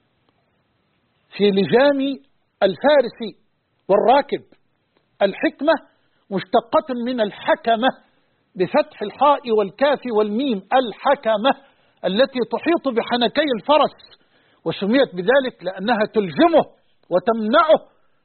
في لجام الفارس والراكب. الحكمة مشتقة من الحكمة بفتح الحاء والكاف والميم، الحكمة التي تحيط بحنكي الفرس، وسميت بذلك لأنها تلزمه وتمنعه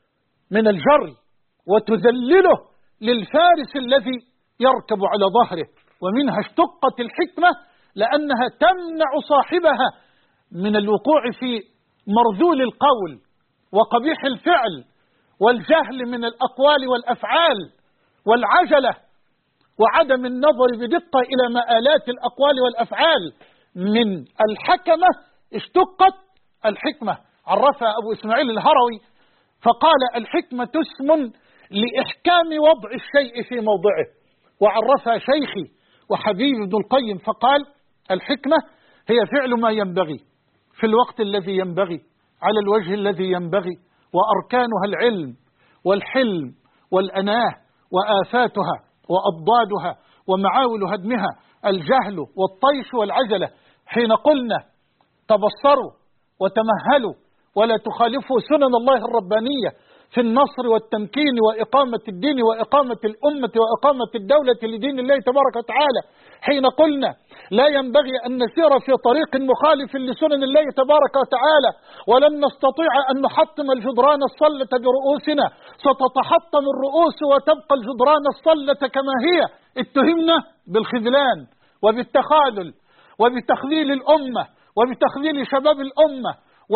من الجري وتذلله للفارس الذي يركب على ظهره. ومنها اشتقت الحكمة لأنها تمنع صاحبها من الوقوع في مرذول القول وقبيح الفعل والجهل من الأقوال والأفعال والعجلة وعدم النظر بدقة إلى مآلات الأقوال والأفعال. من الحكمة اشتقت الحكمة. عرفها أبو إسماعيل الهروي فقال: الحكمة اسم لإحكام وضع الشيء في موضعه. وعرفها شيخي وحبيب ابن القيم فقال: الحكمة هي فعل ما ينبغي في الوقت الذي ينبغي على الوجه الذي ينبغي، وأركانها العلم والحلم والأناه، وآفاتها وأضدادها ومعاول هدمها الجهل والطيش والعجلة. حين قلنا تبصروا وتمهلوا ولا تخالفوا سنن الله الربانية في النصر والتمكين وإقامة الدين وإقامة الأمة وإقامة الدولة لدين الله تبارك وتعالى، حين قلنا لا ينبغي أن نسير في طريق مخالف لسنن الله تبارك وتعالى ولن نستطيع أن نحطم الجدران الصلة برؤوسنا، ستتحطم الرؤوس وتبقى الجدران الصلة كما هي، اتهمنا بالخذلان وبالتخاذل وبتخذيل الأمة وبتخذيل شباب الأمة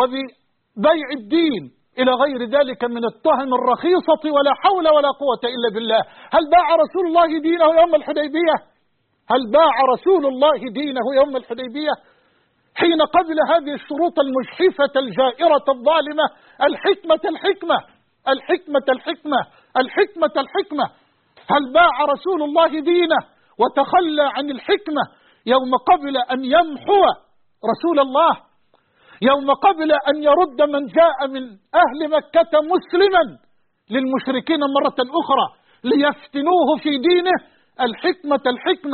وببيع الدين إلى غير ذلك من التهم الرخيصة، ولا حول ولا قوة إلا بالله. هل باع رسول الله دينه يوم الحديبية؟ هل باع رسول الله دينه يوم الحديبية حين قبل هذه الشروط المجحفة الجائرة الظالمة؟ الحكمة الحكمة الحكمة الحكمة الحكمة الحكمة. هل باع رسول الله دينه وتخلى عن الحكمة يوم قبل أن يمحو رسول الله، يوم قبل أن يرد من جاء من أهل مكة مسلما للمشركين مرة أخرى ليفتنوه في دينه؟ الحكمة الحكمة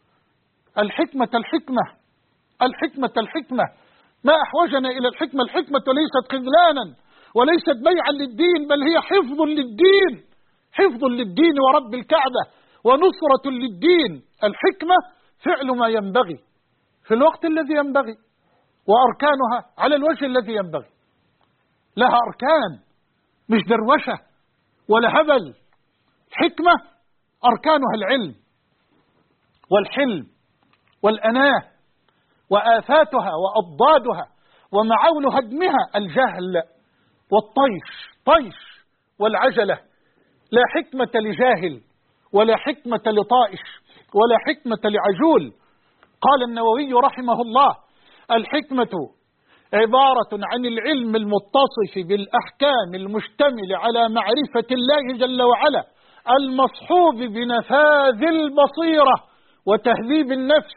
الحكمة الحكمة الحكمة الحكمة. ما أحوجنا إلى الحكمة؟ الحكمة ليست خذلانا وليست بيعا للدين، بل هي حفظ للدين، حفظ للدين ورب الكعبة ونصرة للدين. الحكمة فعل ما ينبغي في الوقت الذي ينبغي، وأركانها على الوجه الذي ينبغي. لها أركان مش دروشة ولا هبل. حكمة أركانها العلم والحلم والأناه، وآفاتها وأضدادها ومعاول هدمها الجهل والطيش والعجلة. لا حكمة لجاهل ولا حكمة لطائش ولا حكمة لعجول. قال النووي رحمه الله: الحكمة عبارة عن العلم المتصف بالأحكام المشتمل على معرفة الله جل وعلا المصحوب بنفاذ البصيرة وتهذيب النفس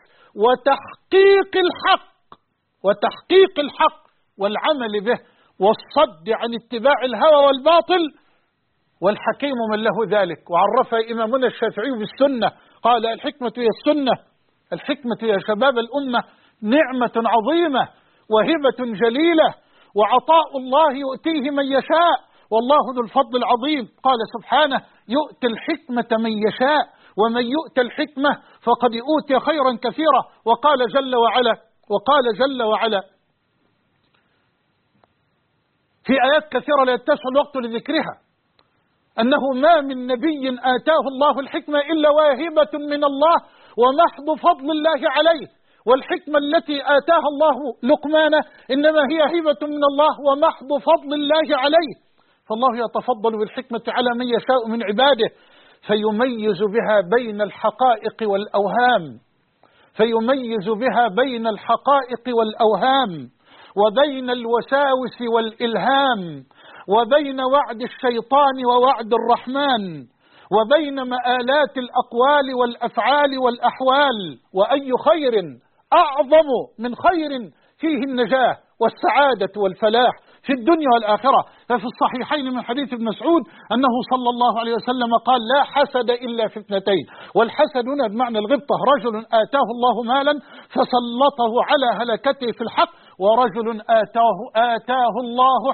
وتحقيق الحق والعمل به والصد عن اتباع الهوى والباطل. والحكيم من له ذلك. وعرفها إمامنا الشافعي بالسنة، قال: الحكمة هي السنة. الحكمة يا شباب الأمة نعمة عظيمة وهبة جليلة وعطاء الله يؤتيه من يشاء والله ذو الفضل العظيم. قال سبحانه: يؤتي الحكمة من يشاء ومن يؤت الحكمة فقد أوتي خيرا كثيرا. وقال جل وعلا في آيات كثيرة لا يتسع الوقت لذكرها أنه ما من نبي آتاه الله الحكمة إلا واهبة من الله ومحض فضل الله عليه. والحكمة التي آتاها الله لقمان إنما هي هبة من الله ومحض فضل الله عليه. فالله يتفضل بالحكمة على من يشاء من عباده فيميز بها بين الحقائق والأوهام وبين الوساوس والإلهام وبين وعد الشيطان ووعد الرحمن، وبين مآلات الأقوال والأفعال والأحوال. وأي خير أعظم من خير فيه النجاة والسعادة والفلاح في الدنيا والآخرة. ففي الصحيحين من حديث ابن مسعود أنه صلى الله عليه وسلم قال: لا حسد إلا في اثنتين. والحسد هنا بمعنى الغبطة، رجل آتاه الله مالا فسلطه على هلكته في الحق، ورجل آتاه الله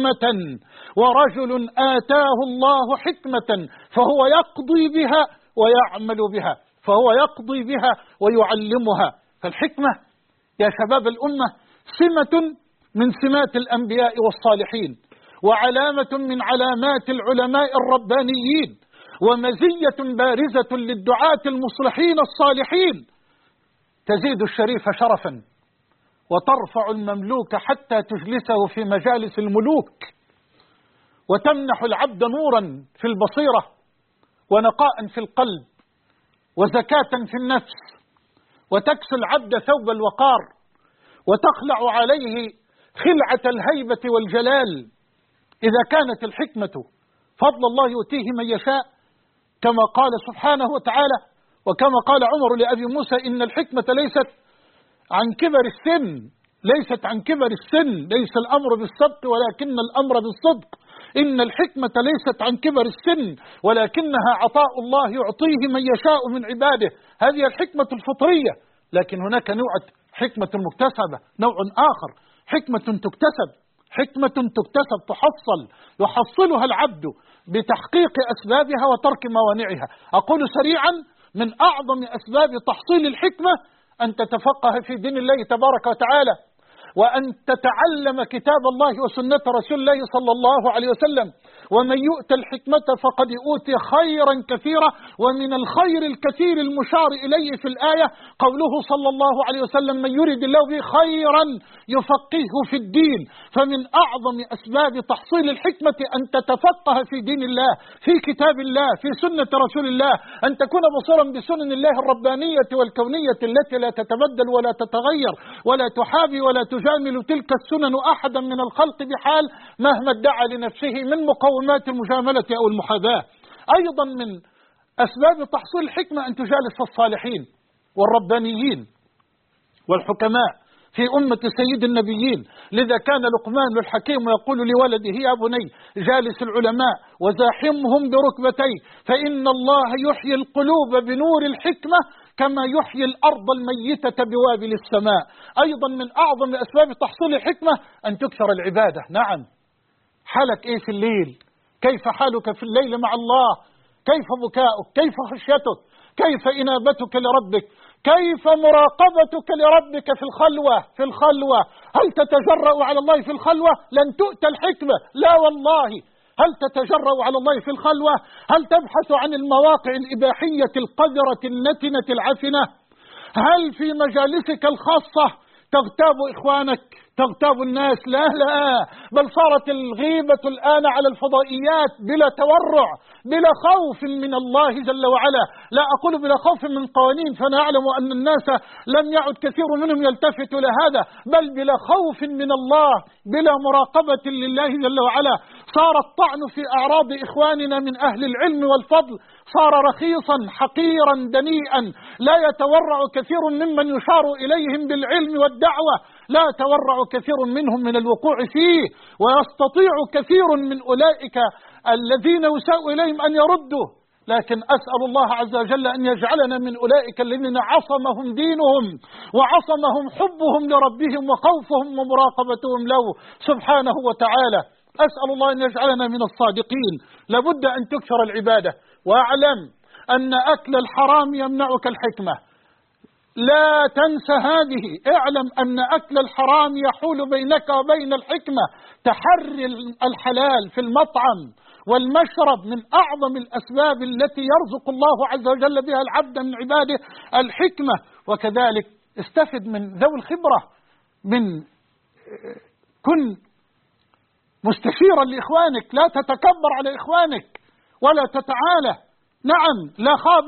حكمة فهو يقضي بها ويعمل بها، فهو يقضي بها ويعلمها. فالحكمة يا شباب الأمة سمة من سمات الأنبياء والصالحين، وعلامة من علامات العلماء الربانيين، ومزية بارزة للدعاة المصلحين الصالحين، تزيد الشريف شرفا وترفع المملوك حتى تجلسه في مجالس الملوك، وتمنح العبد نورا في البصيرة ونقاء في القلب وزكاة في النفس، وتكسو العبد ثوب الوقار، وتخلع عليه خلعة الهيبة والجلال. إذا كانت الحكمة فضل الله يؤتيه من يشاء كما قال سبحانه وتعالى، وكما قال عمر لأبي موسى: إن الحكمة ليست عن كبر السن، ليس الأمر بالسبق ولكن الأمر بالصدق. إن الحكمة ليست عن كبر السن ولكنها عطاء الله يعطيه من يشاء من عباده. هذه الحكمة الفطرية. لكن هناك نوع حكمة مكتسبة، نوع آخر، حكمة تكتسب يحصلها العبد بتحقيق أسبابها وترك موانعها. أقول سريعا: من أعظم أسباب تحصيل الحكمة أن تتفقه في دين الله تبارك وتعالى، وأن تتعلم كتاب الله وسنة رسول الله صلى الله عليه وسلم. ومن يؤت الحكمة فقد أوتي خيرا كثيرا. ومن الخير الكثير المشار إليه في الآية قوله صلى الله عليه وسلم: من يرد الله به خيرا يفقهه في الدين. فمن أعظم أسباب تحصيل الحكمة أن تتفقه في دين الله، في كتاب الله، في سنة رسول الله، أن تكون بصيرا بسنن الله الربانية والكونية التي لا تتبدل ولا تتغير ولا تحابي ولا تجامل تلك السنن أحدا من الخلق بحال مهما ادعى لنفسه من مقومات المجاملة أو المحاذاة. أيضا من أسباب تحصيل الحكمة أن تجالس الصالحين والربانيين والحكماء في أمة سيد النبيين. لذا كان لقمان الحكيم يقول لولده: يا بني جالس العلماء وزاحمهم بركبتيه، فإن الله يحيي القلوب بنور الحكمة كما يحيي الأرض الميتة بوابل السماء. أيضا من أعظم أسباب تحصيل الحكمة أن تكثر العبادة. نعم، حالك إيه في الليل؟ كيف حالك في الليل مع الله؟ كيف بكاؤك؟ كيف خشيتك؟ كيف إنابتك لربك؟ كيف مراقبتك لربك في الخلوة؟ هل تتجرأ على الله في الخلوة؟ لن تؤتى الحكمة، لا والله. هل تتجرأ على الله في الخلوة؟ هل تبحث عن المواقع الإباحية القذرة النتنة العفنة؟ هل في مجالسك الخاصة تغتاب إخوانك، تغتاب الناس؟ لا، بل صارت الغيبة الآن على الفضائيات بلا تورع، بلا خوف من الله جل وعلا. لا أقول بلا خوف من قوانين، فأنا أعلم أن الناس لم يعد كثير منهم يلتفت لهذا، بل بلا خوف من الله، بلا مراقبة لله جل وعلا. صار الطعن في أعراض إخواننا من أهل العلم والفضل صار رخيصا حقيرا دنيئا. لا يتورع كثير ممن يشار إليهم بالعلم والدعوة، لا يتورع كثير منهم من الوقوع فيه، ويستطيع كثير من أولئك الذين يساء إليهم أن يردوا. لكن أسأل الله عز وجل أن يجعلنا من أولئك الذين عصمهم دينهم وعصمهم حبهم لربهم وخوفهم ومراقبتهم له سبحانه وتعالى. أسأل الله أن يجعلنا من الصادقين. لابد أن تكثر العبادة، واعلم أن أكل الحرام يمنعك الحكمة. لا تنسى هذه، اعلم أن أكل الحرام يحول بينك وبين الحكمة. تحري الحلال في المطعم والمشرب من أعظم الأسباب التي يرزق الله عز وجل بها العبد من عباده الحكمة. وكذلك استفد من ذوي الخبرة، كن مستشيرا لإخوانك، لا تتكبر على إخوانك ولا تتعالى. نعم، لا خاب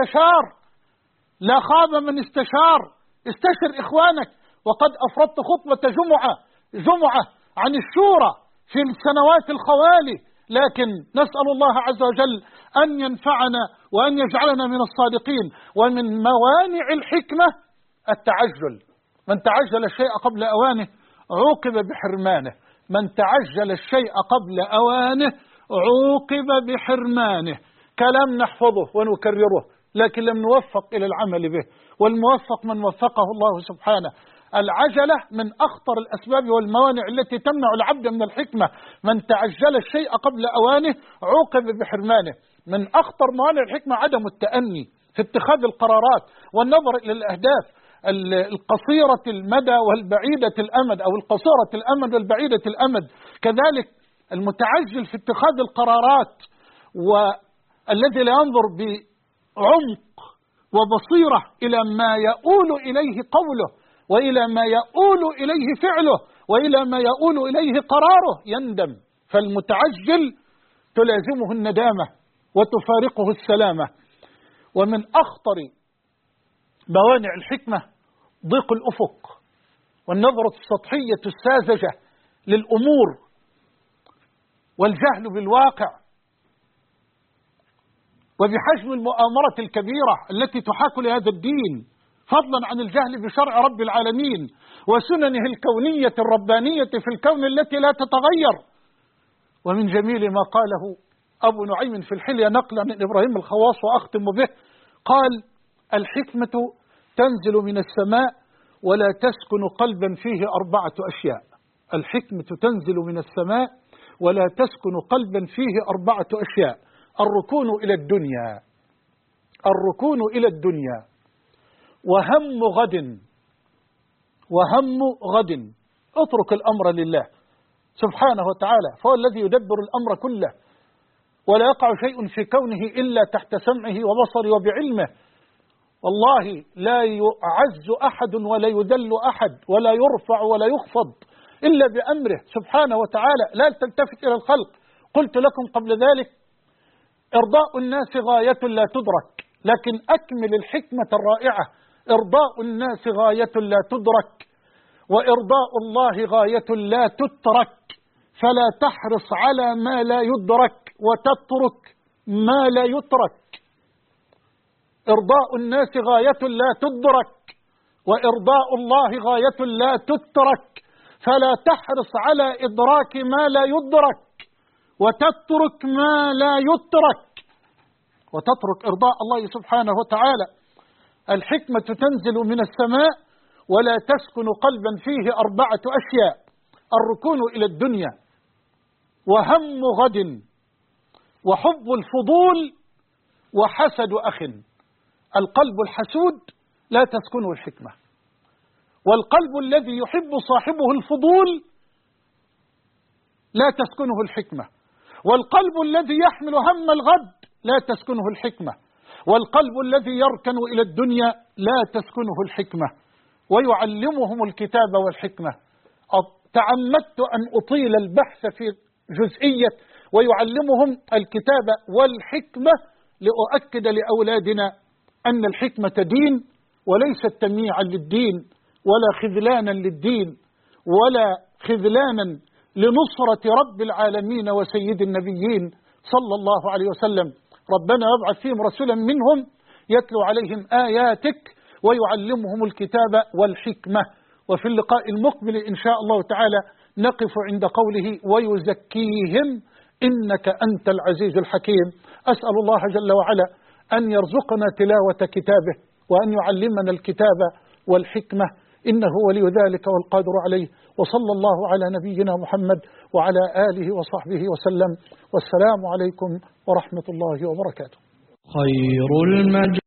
من استشار، استشر إخوانك. وقد أفردت خطبة جمعة عن الشورى في السنوات الخوالي، لكن نسأل الله عز وجل أن ينفعنا وأن يجعلنا من الصادقين. ومن موانع الحكمة التعجل، من تعجل الشيء قبل أوانه عوقب بحرمانه، من تعجل الشيء قبل أوانه عوقب بحرمانه. كلام نحفظه ونكرره لكن لم نوفق إلى العمل به، والموفق من وفقه الله سبحانه. العجلة من أخطر الأسباب والموانع التي تمنع العبد من الحكمة. من تعجل الشيء قبل أوانه عوقب بحرمانه. من أخطر موانع الحكمة عدم التأني في اتخاذ القرارات والنظر إلى الأهداف القصيرة المدى والبعيدة الأمد، أو القصيرة الأمد والبعيدة الأمد. كذلك المتعجل في اتخاذ القرارات، والذي لا ينظر بعمق وبصيرة إلى ما يؤول إليه قوله، وإلى ما يؤول إليه فعله، وإلى ما يؤول إليه قراره، يندم. فالمتعجل تلازمه الندامة وتفارقه السلامة. ومن أخطر موانع الحكمة ضيق الأفق والنظرة السطحية الساذجة للأمور والجهل بالواقع، وبحجم المؤامرة الكبيرة التي تحاك لهذا الدين، فضلا عن الجهل بشرع رب العالمين وسننه الكونية الربانية في الكون التي لا تتغير. ومن جميل ما قاله أبو نعيم في الحلية نقلا عن إبراهيم الخواص وأختم به، قال: الحكمة تنزل من السماء ولا تسكن قلبا فيه 4 أشياء. الحكمة تنزل من السماء ولا تسكن قلبا فيه 4 أشياء: الركون إلى الدنيا، الركون إلى الدنيا، وهم غد، وهم غد. اترك الأمر لله سبحانه وتعالى، فهو الذي يدبر الأمر كله، ولا يقع شيء في كونه إلا تحت سمعه وبصره وبعلمه. والله لا يعز أحد ولا يذل أحد ولا يرفع ولا يخفض إلا بأمره سبحانه وتعالى. لا تلتفت إلى الخلق. قلت لكم قبل ذلك: إرضاء الناس غاية لا تدرك، لكن أكمل الحكمة الرائعة: إرضاء الناس غاية لا تدرك، وإرضاء الله غاية لا تترك. فلا تحرص على ما لا يدرك وتترك ما لا يترك. إرضاء الناس غاية لا تدرك، وإرضاء الله غاية لا تترك. فلا تحرص على إدراك ما لا يدرك وتترك ما لا يترك، وتترك إرضاء الله سبحانه وتعالى. الحكمة تنزل من السماء ولا تسكن قلبا فيه 4 أشياء: الركون إلى الدنيا، وهم غد، وحب الفضول، وحسد أخ. القلب الحسود لا تسكنه الحكمة، والقلب الذي يحب صاحبه الفضول لا تسكنه الحكمة، والقلب الذي يحمل هم الغد لا تسكنه الحكمة، والقلب الذي يركن إلى الدنيا لا تسكنه الحكمة. ويعلمهم الكتاب والحكمة. تعمدت أن أطيل البحث في جزئية ويعلمهم الكتاب والحكمة لأؤكد لأولادنا أن الحكمة دين، وليست تمييعا للدين ولا خذلانا للدين ولا خذلانا لنصرة رب العالمين وسيد النبيين صلى الله عليه وسلم. ربنا يبعث فيهم رسولا منهم يتلو عليهم آياتك ويعلمهم الكتاب والحكمة. وفي اللقاء المقبل إن شاء الله تعالى نقف عند قوله: ويزكيهم إنك أنت العزيز الحكيم. أسأل الله جل وعلا أن يرزقنا تلاوة كتابه، وأن يعلمنا الكتاب والحكمة، إنه ولي ذلك والقادر عليه. وصلى الله على نبينا محمد وعلى آله وصحبه وسلم، والسلام عليكم ورحمة الله وبركاته. خير